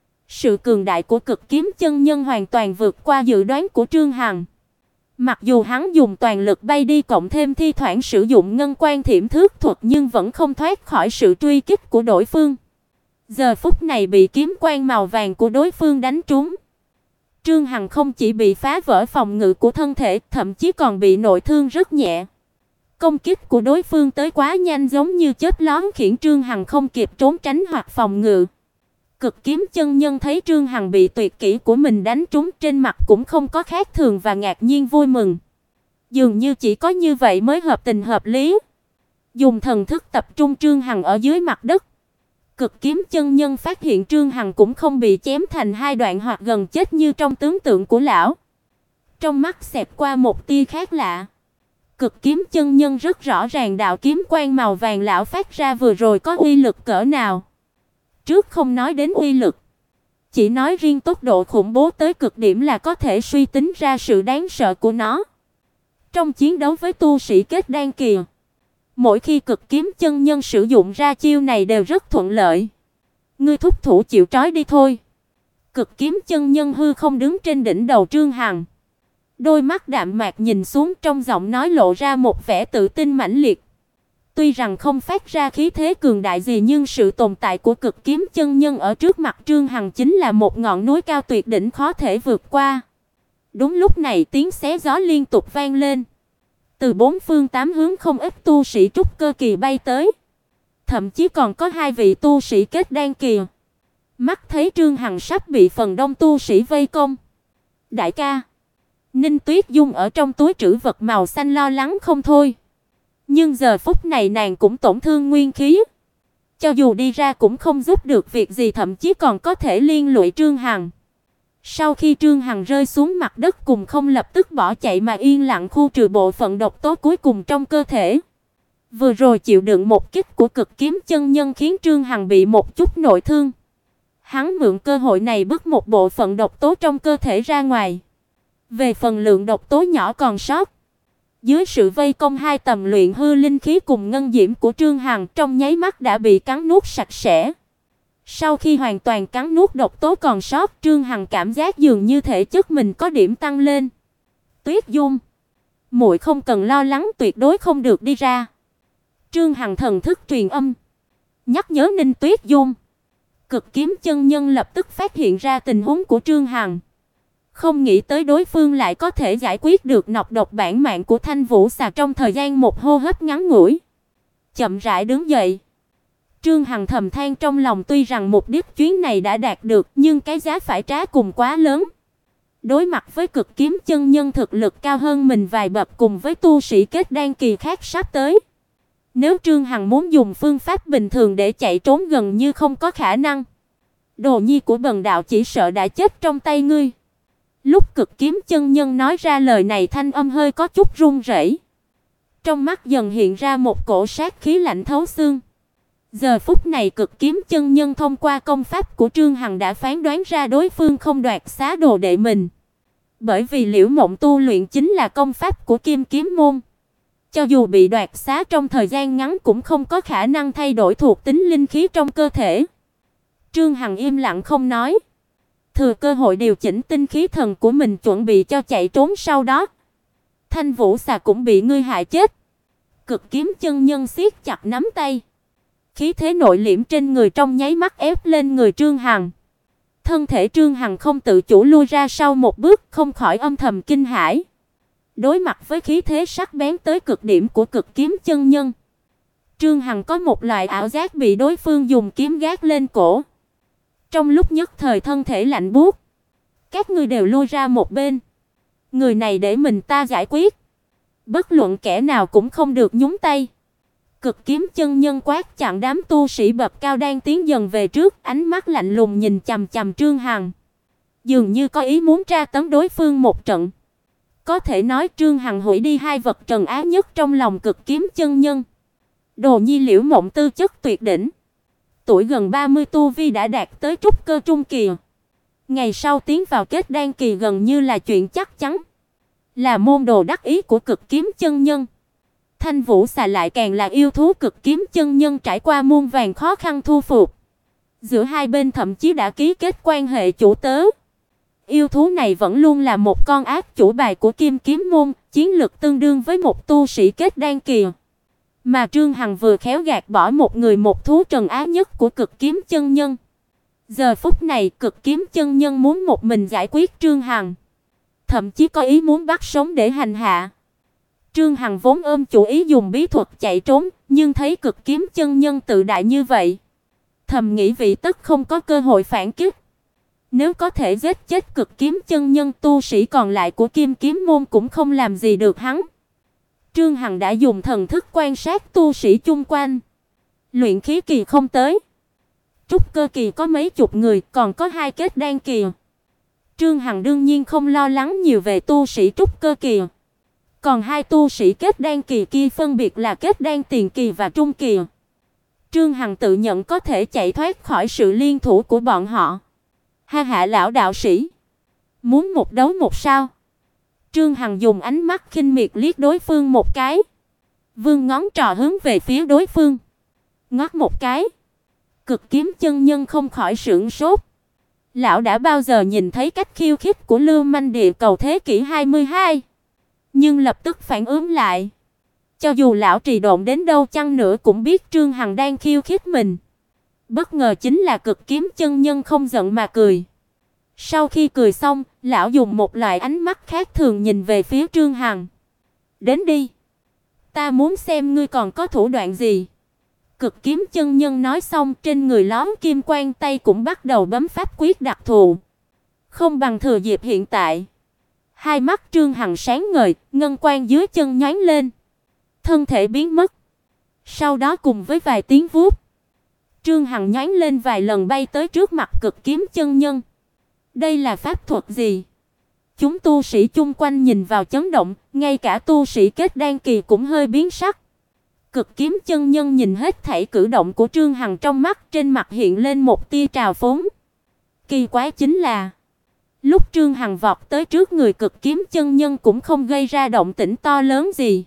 Sự cường đại của Cực Kiếm chân nhân hoàn toàn vượt qua dự đoán của Trương Hằng. Mặc dù hắn dùng toàn lực bay đi cộng thêm thi thoảng sử dụng ngân quang thiểm thước thuật nhưng vẫn không thoát khỏi sự truy kích của đối phương. Giờ phút này bị kiếm quang màu vàng của đối phương đánh trúng, Trương Hằng không chỉ bị phá vỡ phòng ngự của thân thể, thậm chí còn bị nội thương rất nhẹ. Công kích của đối phương tới quá nhanh, giống như chớp lóe khiến Trương Hằng không kịp trốn tránh hoặc phòng ngự. Cực Kiếm chân nhân thấy Trương Hằng bị tuyệt kỹ của mình đánh trúng, trên mặt cũng không có khác thường và ngạc nhiên vui mừng. Dường như chỉ có như vậy mới hợp tình hợp lý. Dùng thần thức tập trung Trương Hằng ở dưới mặt đất. Cực Kiếm chân nhân phát hiện Trương Hằng cũng không bị chém thành hai đoạn hoặc gần chết như trong tưởng tượng của lão. Trong mắt xẹt qua một tia khác lạ. Cực Kiếm chân nhân rất rõ ràng đạo kiếm quang màu vàng lão phát ra vừa rồi có uy lực cỡ nào. Trước không nói đến uy lực, chỉ nói riêng tốc độ khủng bố tới cực điểm là có thể suy tính ra sự đáng sợ của nó. Trong chiến đấu với tu sĩ kết đan kỳ, mỗi khi Cực Kiếm chân nhân sử dụng ra chiêu này đều rất thuận lợi. Ngươi thúc thủ chịu trói đi thôi. Cực Kiếm chân nhân hư không đứng trên đỉnh đầu Trương Hằng. Đôi mắt đạm mạc nhìn xuống, trong giọng nói lộ ra một vẻ tự tin mãnh liệt. Tuy rằng không phát ra khí thế cường đại gì nhưng sự tồn tại của Cực Kiếm chân nhân ở trước mặt Trương Hằng chính là một ngọn núi cao tuyệt đỉnh khó thể vượt qua. Đúng lúc này tiếng xé gió liên tục vang lên. Từ bốn phương tám hướng không ít tu sĩ trúc cơ kỳ bay tới. Thậm chí còn có hai vị tu sĩ kết đan kỳ. Mắt thấy Trương Hằng sắp bị phần đông tu sĩ vây công. Đại ca, Ninh Tuyết Dung ở trong túi trữ vật màu xanh lo lắng không thôi. Nhưng giờ phút này nàng cũng tổn thương nguyên khí. Cho dù đi ra cũng không giúp được việc gì, thậm chí còn có thể liên lụy Trương Hằng. Sau khi Trương Hằng rơi xuống mặt đất cùng không lập tức bỏ chạy mà yên lặng khu trừ bộ phận độc tố cuối cùng trong cơ thể. Vừa rồi chịu đựng một kích của Cực Kiếm chân nhân khiến Trương Hằng bị một chút nội thương. Hắn mượn cơ hội này bứt một bộ phận độc tố trong cơ thể ra ngoài. Về phần lượng độc tố nhỏ còn sót, dưới sự vây công hai tầm luyện hư linh khí cùng ngân diễm của Trương Hằng trong nháy mắt đã bị cắn nuốt sạch sẽ. Sau khi hoàn toàn cắn nuốt độc tố còn sót, Trương Hằng cảm giác dường như thể chất mình có điểm tăng lên. Tuyết Dung, muội không cần lo lắng, tuyệt đối không được đi ra. Trương Hằng thần thức truyền âm, nhắc nhớ Ninh Tuyết Dung. Cực Kiếm chân nhân lập tức phát hiện ra tình huống của Trương Hằng. Không nghĩ tới đối phương lại có thể giải quyết được nọc độc bản mạng của Thanh Vũ xà trong thời gian một hô hấp ngắn ngủi. Chậm rãi đứng dậy. Trương Hằng thầm than trong lòng, tuy rằng mục đích chuyến này đã đạt được nhưng cái giá phải trả cùng quá lớn. Đối mặt với Cực Kiếm chân nhân thực lực cao hơn mình vài bậc cùng với tu sĩ kết đan kỳ khác sắp tới. Nếu Trương Hằng muốn dùng phương pháp bình thường để chạy trốn gần như không có khả năng. Đồ nhi của bần đạo chỉ sợ đã chết trong tay ngươi. Lúc Cực Kiếm chân nhân nói ra lời này, thanh âm hơi có chút run rẩy. Trong mắt dần hiện ra một cổ sát khí lạnh thấu xương. Giờ phút này Cực Kiếm chân nhân thông qua công pháp của Trương Hằng đã phán đoán ra đối phương không đoạt xá đồ đệ mình. Bởi vì Liễu Mộng tu luyện chính là công pháp của Kim Kiếm môn. Cho dù bị đoạt xá trong thời gian ngắn cũng không có khả năng thay đổi thuộc tính linh khí trong cơ thể. Trương Hằng im lặng không nói, thừa cơ hội điều chỉnh tinh khí thần của mình chuẩn bị cho chạy trốn sau đó. Thanh Vũ Xà cũng bị ngươi hại chết. Cực Kiếm chân nhân siết chặt nắm tay. Khí thế nội liễm trên người trong nháy mắt ép lên người Trương Hằng. Thân thể Trương Hằng không tự chủ lui ra sau một bước, không khỏi âm thầm kinh hãi. Đối mặt với khí thế sắc bén tới cực điểm của Cực Kiếm chân nhân, Trương Hằng có một loại ảo giác bị đối phương dùng kiếm gác lên cổ. Trong lúc nhất thời thân thể lạnh buốt. Các ngươi đều lui ra một bên. Người này để mình ta giải quyết. Bất luận kẻ nào cũng không được nhúng tay. Cực Kiếm chân nhân quát chặn đám tu sĩ bậc cao đang tiến dần về trước, ánh mắt lạnh lùng nhìn chằm chằm Trương Hằng, dường như có ý muốn tra tấn đối phương một trận. Có thể nói Trương Hằng hủy đi hai vật trần ác nhất trong lòng Cực Kiếm chân nhân. Đồ nhi Liễu Mộng tư chất tuyệt đỉnh, tuổi gần 30 tu vi đã đạt tới trúc cơ trung kỳ. Ngày sau tiến vào kết đan kỳ gần như là chuyện chắc chắn, là môn đồ đắc ý của Cực Kiếm chân nhân. Thanh Vũ Xà lại càng là yêu thú Cực Kiếm chân nhân trải qua muôn vàn khó khăn thu phục. Giữa hai bên thậm chí đã ký kết quan hệ chủ tớ. Yêu thú này vẫn luôn là một con ác chủ bài của Kim Kiếm môn, chiến lực tương đương với một tu sĩ kết đan kỳ. Mà Trương Hằng vừa khéo gạt bỏ một người một thú trần ác nhất của Cực Kiếm chân nhân. Giờ phút này Cực Kiếm chân nhân muốn một mình giải quyết Trương Hằng, thậm chí có ý muốn bắt sống để hành hạ. Trương Hằng vốn ôm chủ ý dùng bí thuật chạy trốn, nhưng thấy Cực Kiếm chân nhân tự đại như vậy, thầm nghĩ vị tất không có cơ hội phản kích. Nếu có thể giết chết Cực Kiếm chân nhân, tu sĩ còn lại của Kim Kiếm môn cũng không làm gì được hắn. Trương Hằng đã dùng thần thức quan sát tu sĩ chung quanh. Luyện khí kỳ không tới, trúc cơ kỳ có mấy chục người, còn có hai kết đan kỳ. Trương Hằng đương nhiên không lo lắng nhiều về tu sĩ trúc cơ kỳ. Còn hai tu sĩ kết đan kỳ kia phân biệt là kết đan tiền kỳ và trung kỳ. Trương Hằng tự nhận có thể chạy thoát khỏi sự liên thủ của bọn họ. Ha hạ lão đạo sĩ, muốn một đấu một sao? Trương Hằng dùng ánh mắt khinh miệt liếc đối phương một cái, vươn ngón trỏ hướng về phía đối phương, ngoắc một cái. Cực Kiếm chân nhân không khỏi sửng sốt. Lão đã bao giờ nhìn thấy cách khiêu khích của lưu manh địa cầu thế kỷ 22, nhưng lập tức phản ứng lại. Cho dù lão trì độn đến đâu chăng nữa cũng biết Trương Hằng đang khiêu khích mình. Bất ngờ chính là Cực Kiếm chân nhân không giận mà cười. Sau khi cười xong, lão dùng một loại ánh mắt khác thường nhìn về phía Trương Hằng. Đến đi, ta muốn xem ngươi còn có thủ đoạn gì. Cực Kiếm chân nhân nói xong, trên người lóe kim quang, tay cũng bắt đầu bấm pháp quyết đặc thù. Không bằng thừa dịp hiện tại. Hai mắt Trương Hằng sáng ngời, ngân quang dưới chân nhoáng lên, thân thể biến mất. Sau đó cùng với vài tiếng vút, Trương Hằng nhoáng lên vài lần bay tới trước mặt Cực Kiếm chân nhân. Đây là pháp thuật gì? Chúng tu sĩ chung quanh nhìn vào chấn động, ngay cả tu sĩ kết đan kỳ cũng hơi biến sắc. Cực Kiếm chân nhân nhìn hết thảy cử động của Trương Hằng, trong mắt trên mặt hiện lên một tia trào phúng. Kỳ quái chính là, lúc Trương Hằng vọt tới trước người Cực Kiếm chân nhân cũng không gây ra động tĩnh to lớn gì,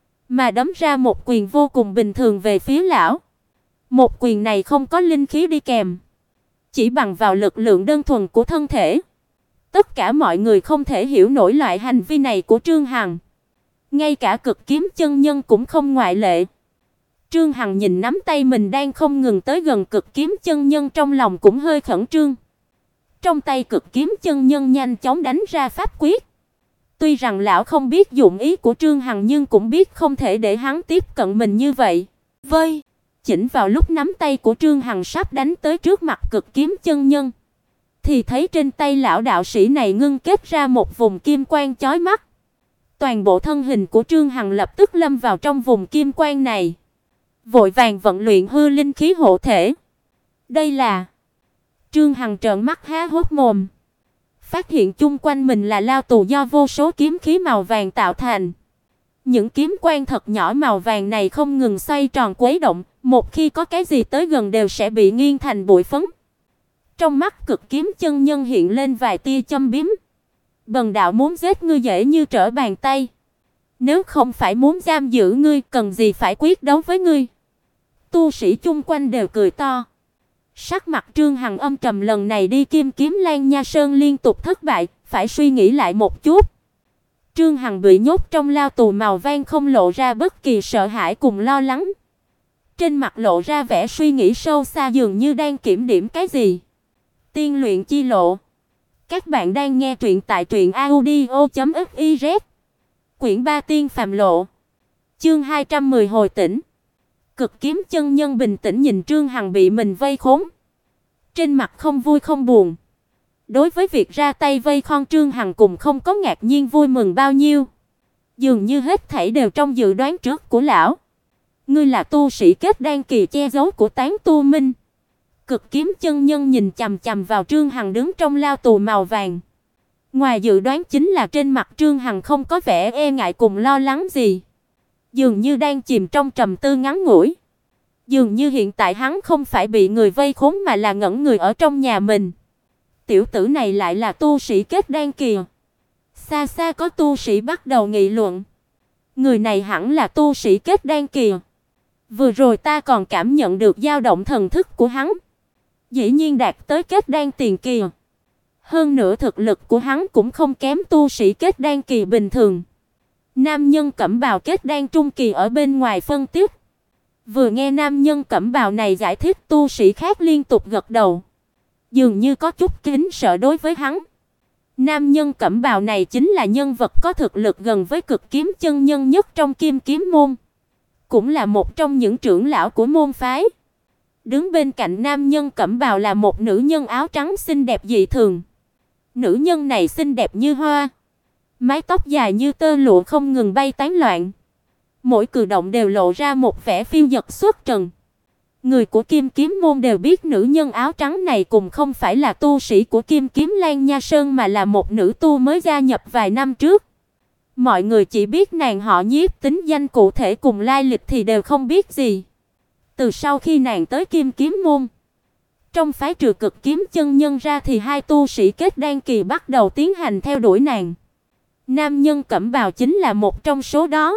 mà đấm ra một quyền vô cùng bình thường về phía lão. Một quyền này không có linh khí đi kèm, chỉ bằng vào lực lượng đơn thuần của thân thể. Tất cả mọi người không thể hiểu nổi loại hành vi này của Trương Hằng, ngay cả Cực Kiếm chân nhân cũng không ngoại lệ. Trương Hằng nhìn nắm tay mình đang không ngừng tới gần Cực Kiếm chân nhân, trong lòng cũng hơi khẩn trương. Trong tay Cực Kiếm chân nhân nhanh chóng đánh ra pháp quyết. Tuy rằng lão không biết dụng ý của Trương Hằng, nhưng cũng biết không thể để hắn tiếp cận mình như vậy. Vây, chỉnh vào lúc nắm tay của Trương Hằng sắp đánh tới trước mặt Cực Kiếm chân nhân, thì thấy trên tay lão đạo sĩ này ngưng kết ra một vùng kim quang chói mắt. Toàn bộ thân hình của Trương Hằng lập tức lâm vào trong vùng kim quang này, vội vàng vận luyện hư linh khí hộ thể. Đây là... Trương Hằng trợn mắt há hốc mồm, phát hiện chung quanh mình là lao tù do vô số kiếm khí màu vàng tạo thành. Những kiếm quang thật nhỏ màu vàng này không ngừng xoay tròn khuấy động, Một khi có cái gì tới gần đều sẽ bị nghiền thành bụi phấn. Trong mắt Cực Kiếm chân nhân hiện lên vài tia châm biếm. Bần đạo muốn giết ngươi dễ như trở bàn tay. Nếu không phải muốn giam giữ ngươi, cần gì phải quyết đấu với ngươi? Tu sĩ chung quanh đều cười to. Sắc mặt Trương Hằng âm trầm, lần này đi Kim Kiếm Lan Nha Sơn liên tục thất bại, phải suy nghĩ lại một chút. Trương Hằng bị nhốt trong lao tù màu vàng không lộ ra bất kỳ sợ hãi cùng lo lắng. Trên mặt lộ ra vẻ suy nghĩ sâu xa, dường như đang kiểm điểm cái gì. Tiên luyện chi lộ. Các bạn đang nghe truyện tại truyệnaudio.fiz. Quyển 3 Tiên phàm lộ. Chương 210 hồi tỉnh. Cực Kiếm chân nhân bình tĩnh nhìn Trương Hằng bị mình vây khốn, trên mặt không vui không buồn. Đối với việc ra tay vây khốn Trương Hằng cũng không có ngạc nhiên vui mừng bao nhiêu, dường như hết thảy đều trong dự đoán trước của lão. Ngươi là tu sĩ kết đan kỳ che giấu của Tán Tu Minh. Cực Kiếm chân nhân nhìn chằm chằm vào Trương Hằng đứng trong lao tù màu vàng. Ngoài dự đoán chính là trên mặt Trương Hằng không có vẻ e ngại cùng lo lắng gì, dường như đang chìm trong trầm tư ngắn ngủi. Dường như hiện tại hắn không phải bị người vây khốn mà là ngẩn người ở trong nhà mình. Tiểu tử này lại là tu sĩ kết đan kỳ. Xa xa có tu sĩ bắt đầu nghị luận. Người này hẳn là tu sĩ kết đan kỳ. Vừa rồi ta còn cảm nhận được dao động thần thức của hắn. Dĩ nhiên đạt tới kết đan tiền kỳ. Hơn nữa thực lực của hắn cũng không kém tu sĩ kết đan kỳ bình thường. Nam nhân cẩm bào kết đan trung kỳ ở bên ngoài phân tích. Vừa nghe nam nhân cẩm bào này giải thích, tu sĩ khác liên tục gật đầu, dường như có chút kính sợ đối với hắn. Nam nhân cẩm bào này chính là nhân vật có thực lực gần với Cực Kiếm chân nhân nhất trong Kim Kiếm môn, cũng là một trong những trưởng lão của môn phái. Đứng bên cạnh nam nhân cẩm bào là một nữ nhân áo trắng xinh đẹp dị thường. Nữ nhân này xinh đẹp như hoa, mái tóc dài như tơ lụa không ngừng bay tán loạn. Mỗi cử động đều lộ ra một vẻ phiêu dật xuất trần. Người của Kim Kiếm môn đều biết nữ nhân áo trắng này cùng không phải là tu sĩ của Kim Kiếm Lan Nha Sơn mà là một nữ tu mới gia nhập vài năm trước. Mọi người chỉ biết nàng họ Nhiếp, tính danh cụ thể cùng lai lịch thì đều không biết gì. Từ sau khi nàng tới Kim Kiếm môn, trong phái trừ Cực Kiếm chân nhân ra thì hai tu sĩ kết đan kỳ bắt đầu tiến hành theo đuổi nàng. Nam nhân cẩm bào chính là một trong số đó.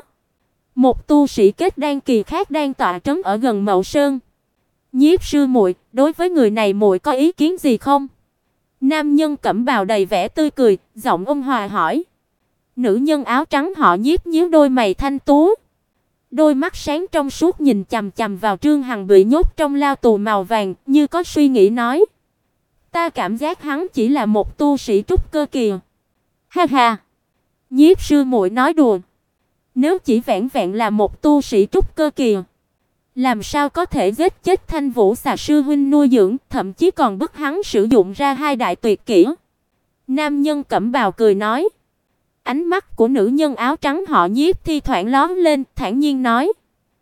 Một tu sĩ kết đan kỳ khác đang tọa trấn ở gần Mậu Sơn. Nhiếp sư muội, đối với người này muội có ý kiến gì không? Nam nhân cẩm bào đầy vẻ tươi cười, giọng ôn hòa hỏi. Nữ nhân áo trắng họ Nhiếp nhíu đôi mày thanh tú, đôi mắt sáng trong suốt nhìn chằm chằm vào Trương Hằng bị nhốt trong lao tù màu vàng, như có suy nghĩ nói. Ta cảm giác hắn chỉ là một tu sĩ trúc cơ kỳ. Ha ha. Nhiếp sư muội nói đùa. Nếu chỉ vẹn vẹn là một tu sĩ trúc cơ kỳ, làm sao có thể giết chết Thanh Vũ Xà sư huynh nuôi dưỡng, thậm chí còn bức hắn sử dụng ra hai đại tuyệt kỹ. Nam nhân cẩm bào cười nói. Ánh mắt của nữ nhân áo trắng họ Nhiếp thi thoảng lóe lên, thản nhiên nói: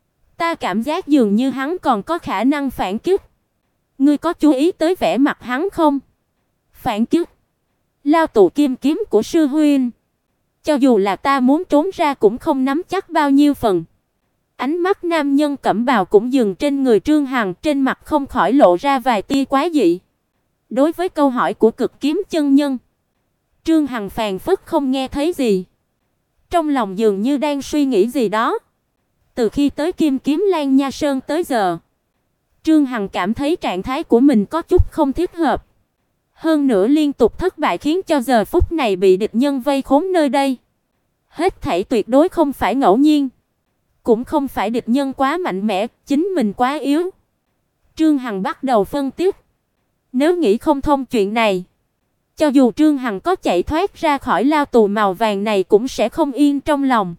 Ta cảm giác dường như hắn còn có khả năng phản kích. Ngươi có chú ý tới vẻ mặt hắn không? Phản kích? Lao tù kim kiếm của sư huynh. Cho dù là ta muốn trốn ra cũng không nắm chắc bao nhiêu phần. Ánh mắt nam nhân cẩm bào cũng dừng trên người Trương Hằng, trên mặt không khỏi lộ ra vài tia quái dị. Đối với câu hỏi của Cực Kiếm chân nhân, Trương Hằng phàn phất không nghe thấy gì. Trong lòng dường như đang suy nghĩ gì đó. Từ khi tới Kim Kiếm Lan Nha Sơn tới giờ, Trương Hằng cảm thấy trạng thái của mình có chút không thích hợp. Hơn nữa liên tục thất bại khiến cho giờ phút này bị địch nhân vây khốn nơi đây. Hết thảy tuyệt đối không phải ngẫu nhiên, cũng không phải địch nhân quá mạnh mẽ, chính mình quá yếu. Trương Hằng bắt đầu phân tích. Nếu nghĩ không thông chuyện này, cho dù Trương Hằng có chạy thoát ra khỏi lao tù màu vàng này cũng sẽ không yên trong lòng.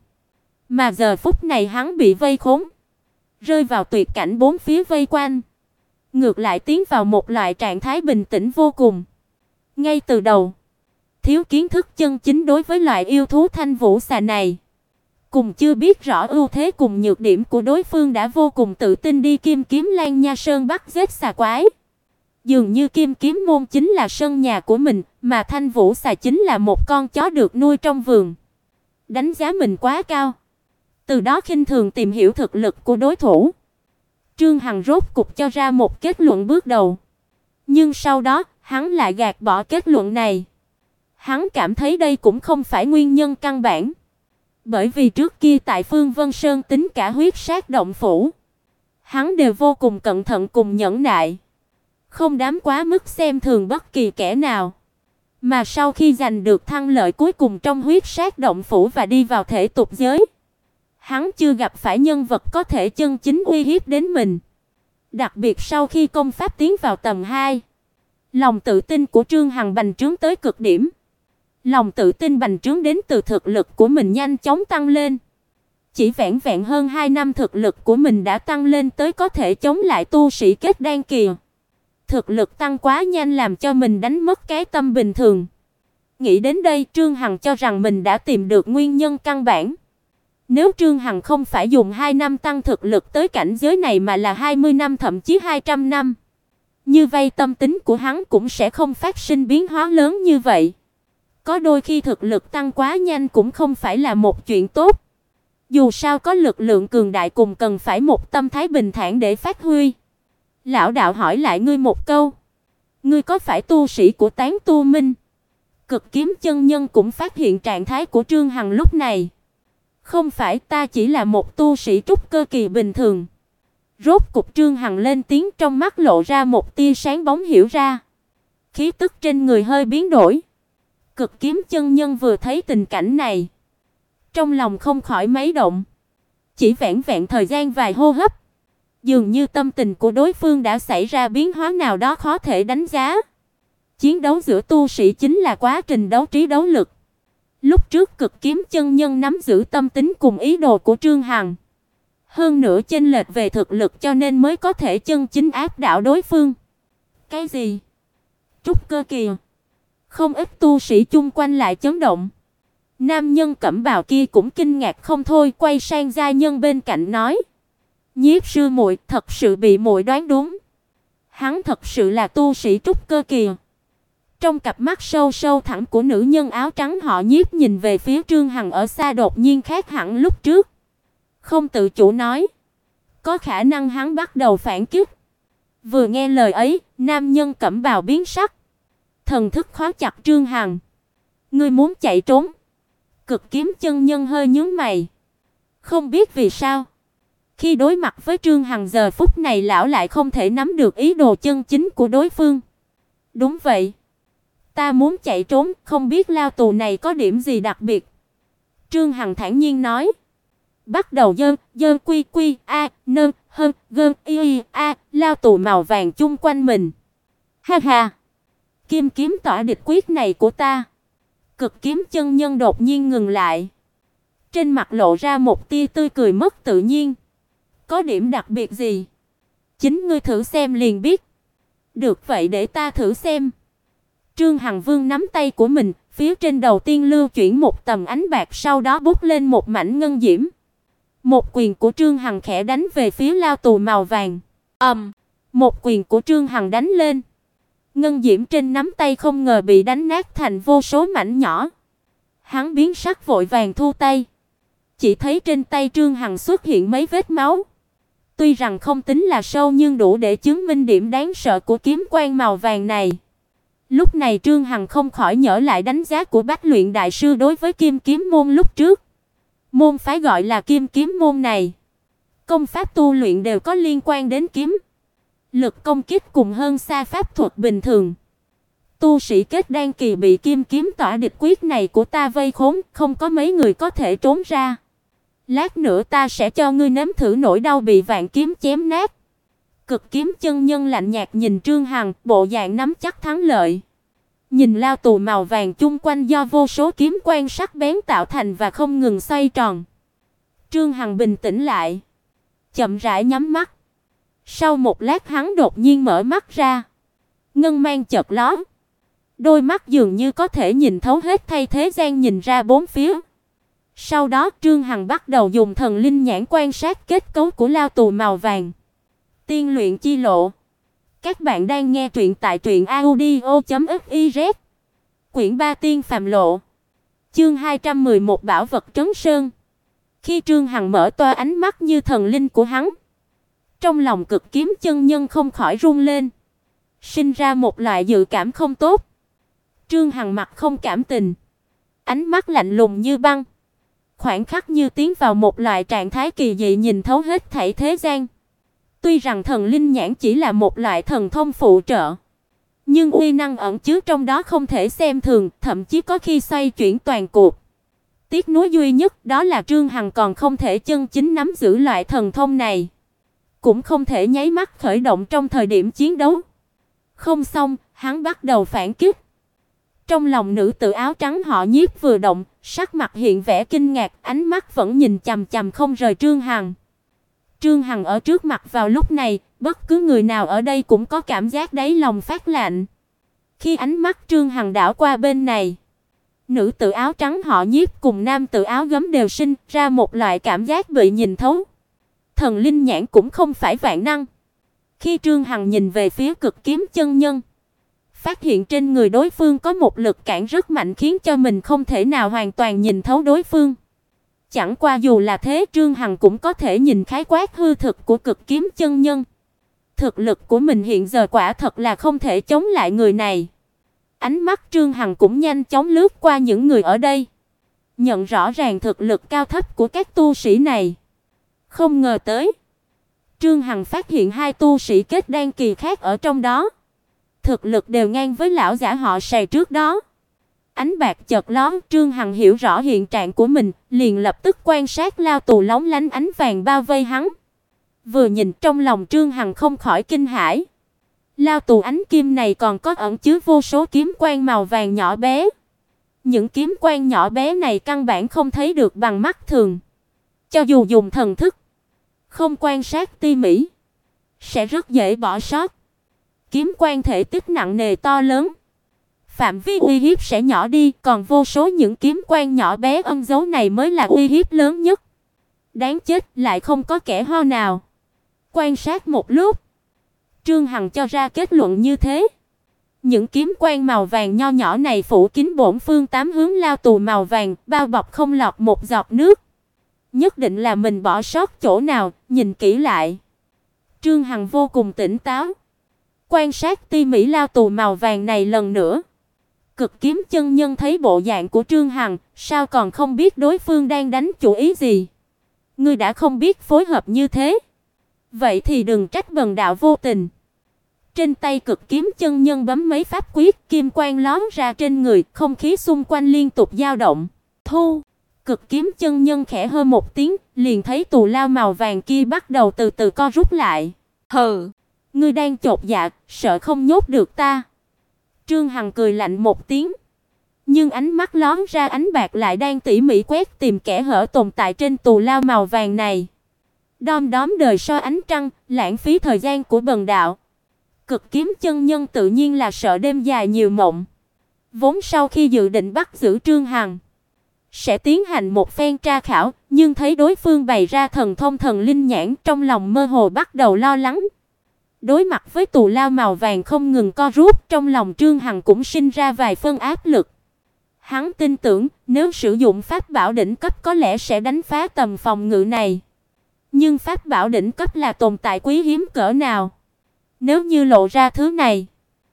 Mà giờ phút này hắn bị vây khốn, rơi vào tuyệt cảnh bốn phía vây quanh, ngược lại tiến vào một loại trạng thái bình tĩnh vô cùng. Ngay từ đầu, thiếu kiến thức chân chính đối với loại yêu thú Thanh Vũ Xà này, cùng chưa biết rõ ưu thế cùng nhược điểm của đối phương đã vô cùng tự tin đi Kim Kiếm Lan Nha Sơn bắt giết xà quái. Dường như Kim Kiếm môn chính là sân nhà của mình, mà Thanh Vũ Xà chính là một con chó được nuôi trong vườn. Đánh giá mình quá cao, từ đó khinh thường tìm hiểu thực lực của đối thủ. Trương Hằng rốt cục cho ra một kết luận bước đầu. Nhưng sau đó, hắn lại gạt bỏ kết luận này. Hắn cảm thấy đây cũng không phải nguyên nhân căn bản. Bởi vì trước kia tại Phương Vân Sơn tính cả huyết sát động phủ, hắn đều vô cùng cẩn thận cùng nhẫn nại, không dám quá mức xem thường bất kỳ kẻ nào. Mà sau khi giành được thắng lợi cuối cùng trong huyết sát động phủ và đi vào thể tục giới, hắn chưa gặp phải nhân vật có thể chân chính uy hiếp đến mình. Đặc biệt sau khi công pháp tiến vào tầng 2, lòng tự tin của Trương Hằng bành trướng tới cực điểm. Lòng tự tin bành trướng đến từ thực lực của mình nhanh chóng tăng lên. Chỉ vẻn vẹn hơn 2 năm thực lực của mình đã tăng lên tới có thể chống lại tu sĩ kết đan kỳ. Thực lực tăng quá nhanh làm cho mình đánh mất cái tâm bình thường. Nghĩ đến đây, Trương Hằng cho rằng mình đã tìm được nguyên nhân căn bản. Nếu Trương Hằng không phải dùng 2 năm tăng thực lực tới cảnh giới này mà là 20 năm thậm chí 200 năm, như vậy tâm tính của hắn cũng sẽ không phát sinh biến hóa lớn như vậy. Có đôi khi thực lực tăng quá nhanh cũng không phải là một chuyện tốt. Dù sao có lực lượng cường đại cùng cần phải một tâm thái bình thản để phát huy. Lão đạo hỏi lại ngươi một câu. Ngươi có phải tu sĩ của Tán Tu Minh? Cực Kiếm chân nhân cũng phát hiện trạng thái của Trương Hằng lúc này. Không phải, ta chỉ là một tu sĩ trúc cơ kỳ bình thường. Rốt cục Trương Hằng lên tiếng, trong mắt lộ ra một tia sáng bóng hiểu ra. Khí tức trên người hơi biến đổi. Cực Kiếm chân nhân vừa thấy tình cảnh này, trong lòng không khỏi mấy động. Chỉ vẻn vẹn thời gian vài hô hấp, dường như tâm tình của đối phương đã xảy ra biến hóa nào đó khó thể đánh giá. Chiến đấu giữa tu sĩ chính là quá trình đấu trí đấu lực. Lúc trước Cực Kiếm chân nhân nắm giữ tâm tính cùng ý đồ của Trương Hằng, hơn nữa chênh lệch về thực lực cho nên mới có thể chân chính áp đảo đối phương. Cái gì? Trúc cơ kỳ? Không ít tu sĩ chung quanh lại chấn động. Nam nhân cẩm bào kia cũng kinh ngạc không thôi, quay sang gia nhân bên cạnh nói: "Nhiếp sư muội, thật sự bị muội đoán đúng. Hắn thật sự là tu sĩ trúc cơ kỳ." Trong cặp mắt sâu sâu thẳm của nữ nhân áo trắng họ Nhiếp nhìn về phía Trương Hằng ở xa đột nhiên khác hẳn lúc trước. Không tự chủ nói: "Có khả năng hắn bắt đầu phản kích." Vừa nghe lời ấy, nam nhân cẩm bào biến sắc, thần thức khóa chặt Trương Hằng. "Ngươi muốn chạy trốn?" Cực Kiếm chân nhân hơi nhướng mày. Không biết vì sao, khi đối mặt với Trương Hằng giờ phút này lão lại không thể nắm được ý đồ chân chính của đối phương. "Đúng vậy, ta muốn chạy trốn, không biết lao tù này có điểm gì đặc biệt." Trương Hằng thản nhiên nói. Bắt đầu dơn quy quy a nơn hơn gơn y a lao tù màu vàng chung quanh mình. Ha ha, kim kiếm tỏa địch quyết này của ta. Cực Kiếm chân nhân đột nhiên ngừng lại, trên mặt lộ ra một tia tươi cười mất tự nhiên. Có điểm đặc biệt gì? Chính ngươi thử xem liền biết. Được vậy để ta thử xem. Trương Hằng Vương nắm tay của mình, phía trên đầu tiên lưu chuyển một tầm ánh bạc, sau đó bút lên một mảnh ngân diễm. Một quyền của Trương Hằng khẽ đánh về phía lao tù màu vàng. Một quyền của Trương Hằng đánh lên. Ngân diễm trên nắm tay không ngờ bị đánh nát thành vô số mảnh nhỏ. Hắn biến sắc vội vàng thu tay. Chỉ thấy trên tay Trương Hằng xuất hiện mấy vết máu. Tuy rằng không tính là sâu nhưng đủ để chứng minh điểm đáng sợ của kiếm quang màu vàng này. Lúc này Trương Hằng không khỏi nhớ lại đánh giá của Bách Luyện đại sư đối với Kim Kiếm môn lúc trước. Môn phái gọi là Kim Kiếm môn này, công pháp tu luyện đều có liên quan đến kiếm. Lực công kích cùng hơn xa pháp thuật bình thường. Tu sĩ kết đan kỳ bị kim kiếm tỏa địch quyết này của ta vây khốn, không có mấy người có thể trốn ra. Lát nữa ta sẽ cho ngươi nếm thử nỗi đau bị vạn kiếm chém nát. Cực Kiếm chân nhân lạnh nhạt nhìn Trương Hằng, bộ dạng nắm chắc thắng lợi. Nhìn lao tù màu vàng chung quanh do vô số kiếm quang sắc bén tạo thành và không ngừng xoay tròn. Trương Hằng bình tĩnh lại, chậm rãi nhắm mắt. Sau một lát hắn đột nhiên mở mắt ra. Ngân mang chợt lóe. Đôi mắt dường như có thể nhìn thấu hết thay thế gian nhìn ra bốn phía. Sau đó Trương Hằng bắt đầu dùng thần linh nhãn quan sát kết cấu của lao tù màu vàng. Tiên luyện chi lộ. Các bạn đang nghe truyện tại truyệnaudio.fiz. Quyển 3 Tiên phàm lộ. Chương 211 Bảo vật trấn sơn. Khi Trương Hằng mở to ánh mắt như thần linh của hắn, Trong lòng Cực Kiếm chân nhân không khỏi run lên, sinh ra một loại dự cảm không tốt. Trương Hằng mặt không cảm tình, ánh mắt lạnh lùng như băng, khoảnh khắc như tiến vào một loại trạng thái kỳ dị nhìn thấu hết thảy thế gian. Tuy rằng thần linh nhãn chỉ là một loại thần thông phụ trợ, nhưng uy năng ẩn chứa trong đó không thể xem thường, thậm chí có khi xoay chuyển toàn cuộc. Tiếc nuối duy nhất đó là Trương Hằng còn không thể chân chính nắm giữ loại thần thông này, cũng không thể nháy mắt khởi động trong thời điểm chiến đấu. Không xong, hắn bắt đầu phản kích. Trong lòng nữ tử áo trắng họ Nhiếp vừa động, sắc mặt hiện vẻ kinh ngạc, ánh mắt vẫn nhìn chằm chằm không rời Trương Hằng. Trương Hằng ở trước mặt vào lúc này, bất cứ người nào ở đây cũng có cảm giác đáy lòng phát lạnh. Khi ánh mắt Trương Hằng đảo qua bên này, nữ tử áo trắng họ Nhiếp cùng nam tử áo gấm đều sinh ra một loại cảm giác bị nhìn thấu. Thần linh nhãn cũng không phải vạn năng. Khi Trương Hằng nhìn về phía Cực Kiếm chân nhân, phát hiện trên người đối phương có một lực cản rất mạnh khiến cho mình không thể nào hoàn toàn nhìn thấu đối phương. Chẳng qua dù là thế, Trương Hằng cũng có thể nhìn khái quát hư thực của Cực Kiếm chân nhân. Thực lực của mình hiện giờ quả thật là không thể chống lại người này. Ánh mắt Trương Hằng cũng nhanh chóng lướt qua những người ở đây, nhận rõ ràng thực lực cao thấp của các tu sĩ này. Không ngờ tới, Trương Hằng phát hiện hai tu sĩ kết đan kỳ khác ở trong đó, thực lực đều ngang với lão giả họ Sài trước đó. Ánh bạc chợt lóe, Trương Hằng hiểu rõ hiện trạng của mình, liền lập tức quan sát lao tù lóng lánh ánh vàng bao vây hắn. Vừa nhìn trong lòng Trương Hằng không khỏi kinh hãi. Lao tù ánh kim này còn có ẩn chứa vô số kiếm quang màu vàng nhỏ bé. Những kiếm quang nhỏ bé này căn bản không thấy được bằng mắt thường. Cho dù dùng thần thức không quan sát tỉ mỉ, sẽ rất dễ bỏ sót. Kiếm quang thể tích nặng nề to lớn, phạm vi uy hiếp sẽ nhỏ đi, còn vô số những kiếm quang nhỏ bé ẩn giấu này mới là uy hiếp lớn nhất. Đáng chết, lại không có kẻ ho nào. Quan sát một lúc, Trương Hằng cho ra kết luận như thế. Những kiếm quang màu vàng nho nhỏ này phủ kín bổn phương tám hướng lao tù màu vàng, bao bọc không lọt một giọt nước. Nhất định là mình bỏ sót chỗ nào, nhìn kỹ lại. Trương Hằng vô cùng tỉnh táo, quan sát tỉ mỉ lao tù màu vàng này lần nữa. Cực Kiếm chân nhân thấy bộ dạng của Trương Hằng, sao còn không biết đối phương đang đánh chủ ý gì. Ngươi đã không biết phối hợp như thế, vậy thì đừng trách bần đạo vô tình. Trên tay Cực Kiếm chân nhân bấm mấy pháp quyết, kim quang lóe ra trên người, không khí xung quanh liên tục dao động. Thu! Cực Kiếm chân nhân khẽ hơ một tiếng, liền thấy tù lao màu vàng kia bắt đầu từ từ co rút lại. Hừ, ngươi đang chột dạ, sợ không nhốt được ta. Trương Hằng cười lạnh một tiếng, nhưng ánh mắt lóe ra ánh bạc lại đang tỉ mỉ quét tìm kẽ hở tồn tại trên tù lao màu vàng này. Đom đóm đời so ánh trăng, lãng phí thời gian của bần đạo. Cực Kiếm chân nhân tự nhiên là sợ đêm dài nhiều mộng. Vốn sau khi dự định bắt giữ Trương Hằng, sẽ tiến hành một phen tra khảo, nhưng thấy đối phương bày ra thần thông thần linh nhãn, trong lòng mơ hồ bắt đầu lo lắng. Đối mặt với tù lao màu vàng không ngừng co rút, trong lòng Trương Hằng cũng sinh ra vài phân áp lực. Hắn tin tưởng, nếu sử dụng pháp bảo đỉnh cấp có lẽ sẽ đánh phá tầm phòng ngự này. Nhưng pháp bảo đỉnh cấp là tồn tại quý hiếm cỡ nào? Nếu như lộ ra thứ này,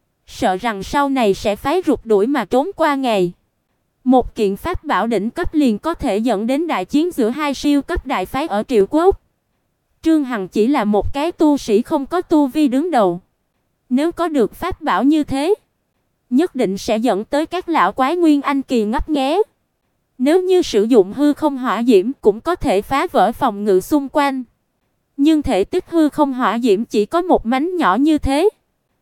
sợ rằng sau này sẽ phái rụt đuổi mà trốn qua ngày. Một kiện pháp bảo đỉnh cấp liền có thể dẫn đến đại chiến giữa hai siêu cấp đại phái ở Triệu Quốc. Trương Hằng chỉ là một cái tu sĩ không có tu vi đứng đầu. Nếu có được pháp bảo như thế, nhất định sẽ dẫn tới các lão quái nguyên anh kỳ ngấp nghé. Nếu như sử dụng hư không hỏa diễm cũng có thể phá vỡ phòng ngự xung quanh. Nhưng thể tích hư không hỏa diễm chỉ có một mảnh nhỏ như thế,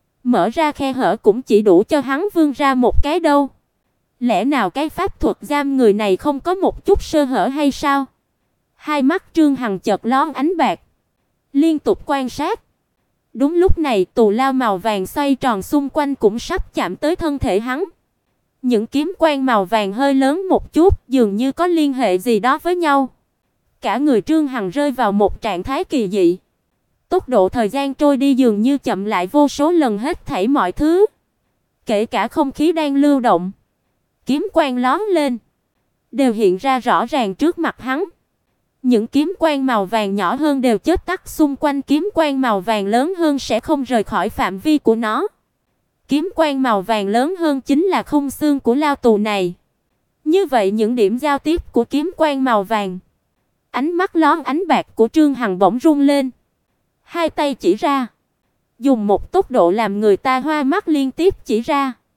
mở ra khe hở cũng chỉ đủ cho hắn vươn ra một cái đâu. Lẽ nào cái pháp thuật giam người này không có một chút sơ hở hay sao? Hai mắt Trương Hằng chợt lóe ánh bạc, liên tục quan sát. Đúng lúc này, tù lao màu vàng xoay tròn xung quanh cũng sắp chạm tới thân thể hắn. Những kiếm quang màu vàng hơi lớn một chút, dường như có liên hệ gì đó với nhau. Cả người Trương Hằng rơi vào một trạng thái kỳ dị. Tốc độ thời gian trôi đi dường như chậm lại vô số lần, hết thảy mọi thứ, kể cả không khí đang lưu động, kiếm quang lóe lên, đều hiện ra rõ ràng trước mặt hắn. Những kiếm quang màu vàng nhỏ hơn đều chớp tắt xung quanh kiếm quang màu vàng lớn hơn sẽ không rời khỏi phạm vi của nó. Kiếm quang màu vàng lớn hơn chính là khung xương của lao tù này. Như vậy những điểm giao tiếp của kiếm quang màu vàng, ánh mắt lóe ánh bạc của Trương Hằng bỗng rung lên. Hai tay chỉ ra, dùng một tốc độ làm người ta hoa mắt liên tiếp chỉ ra.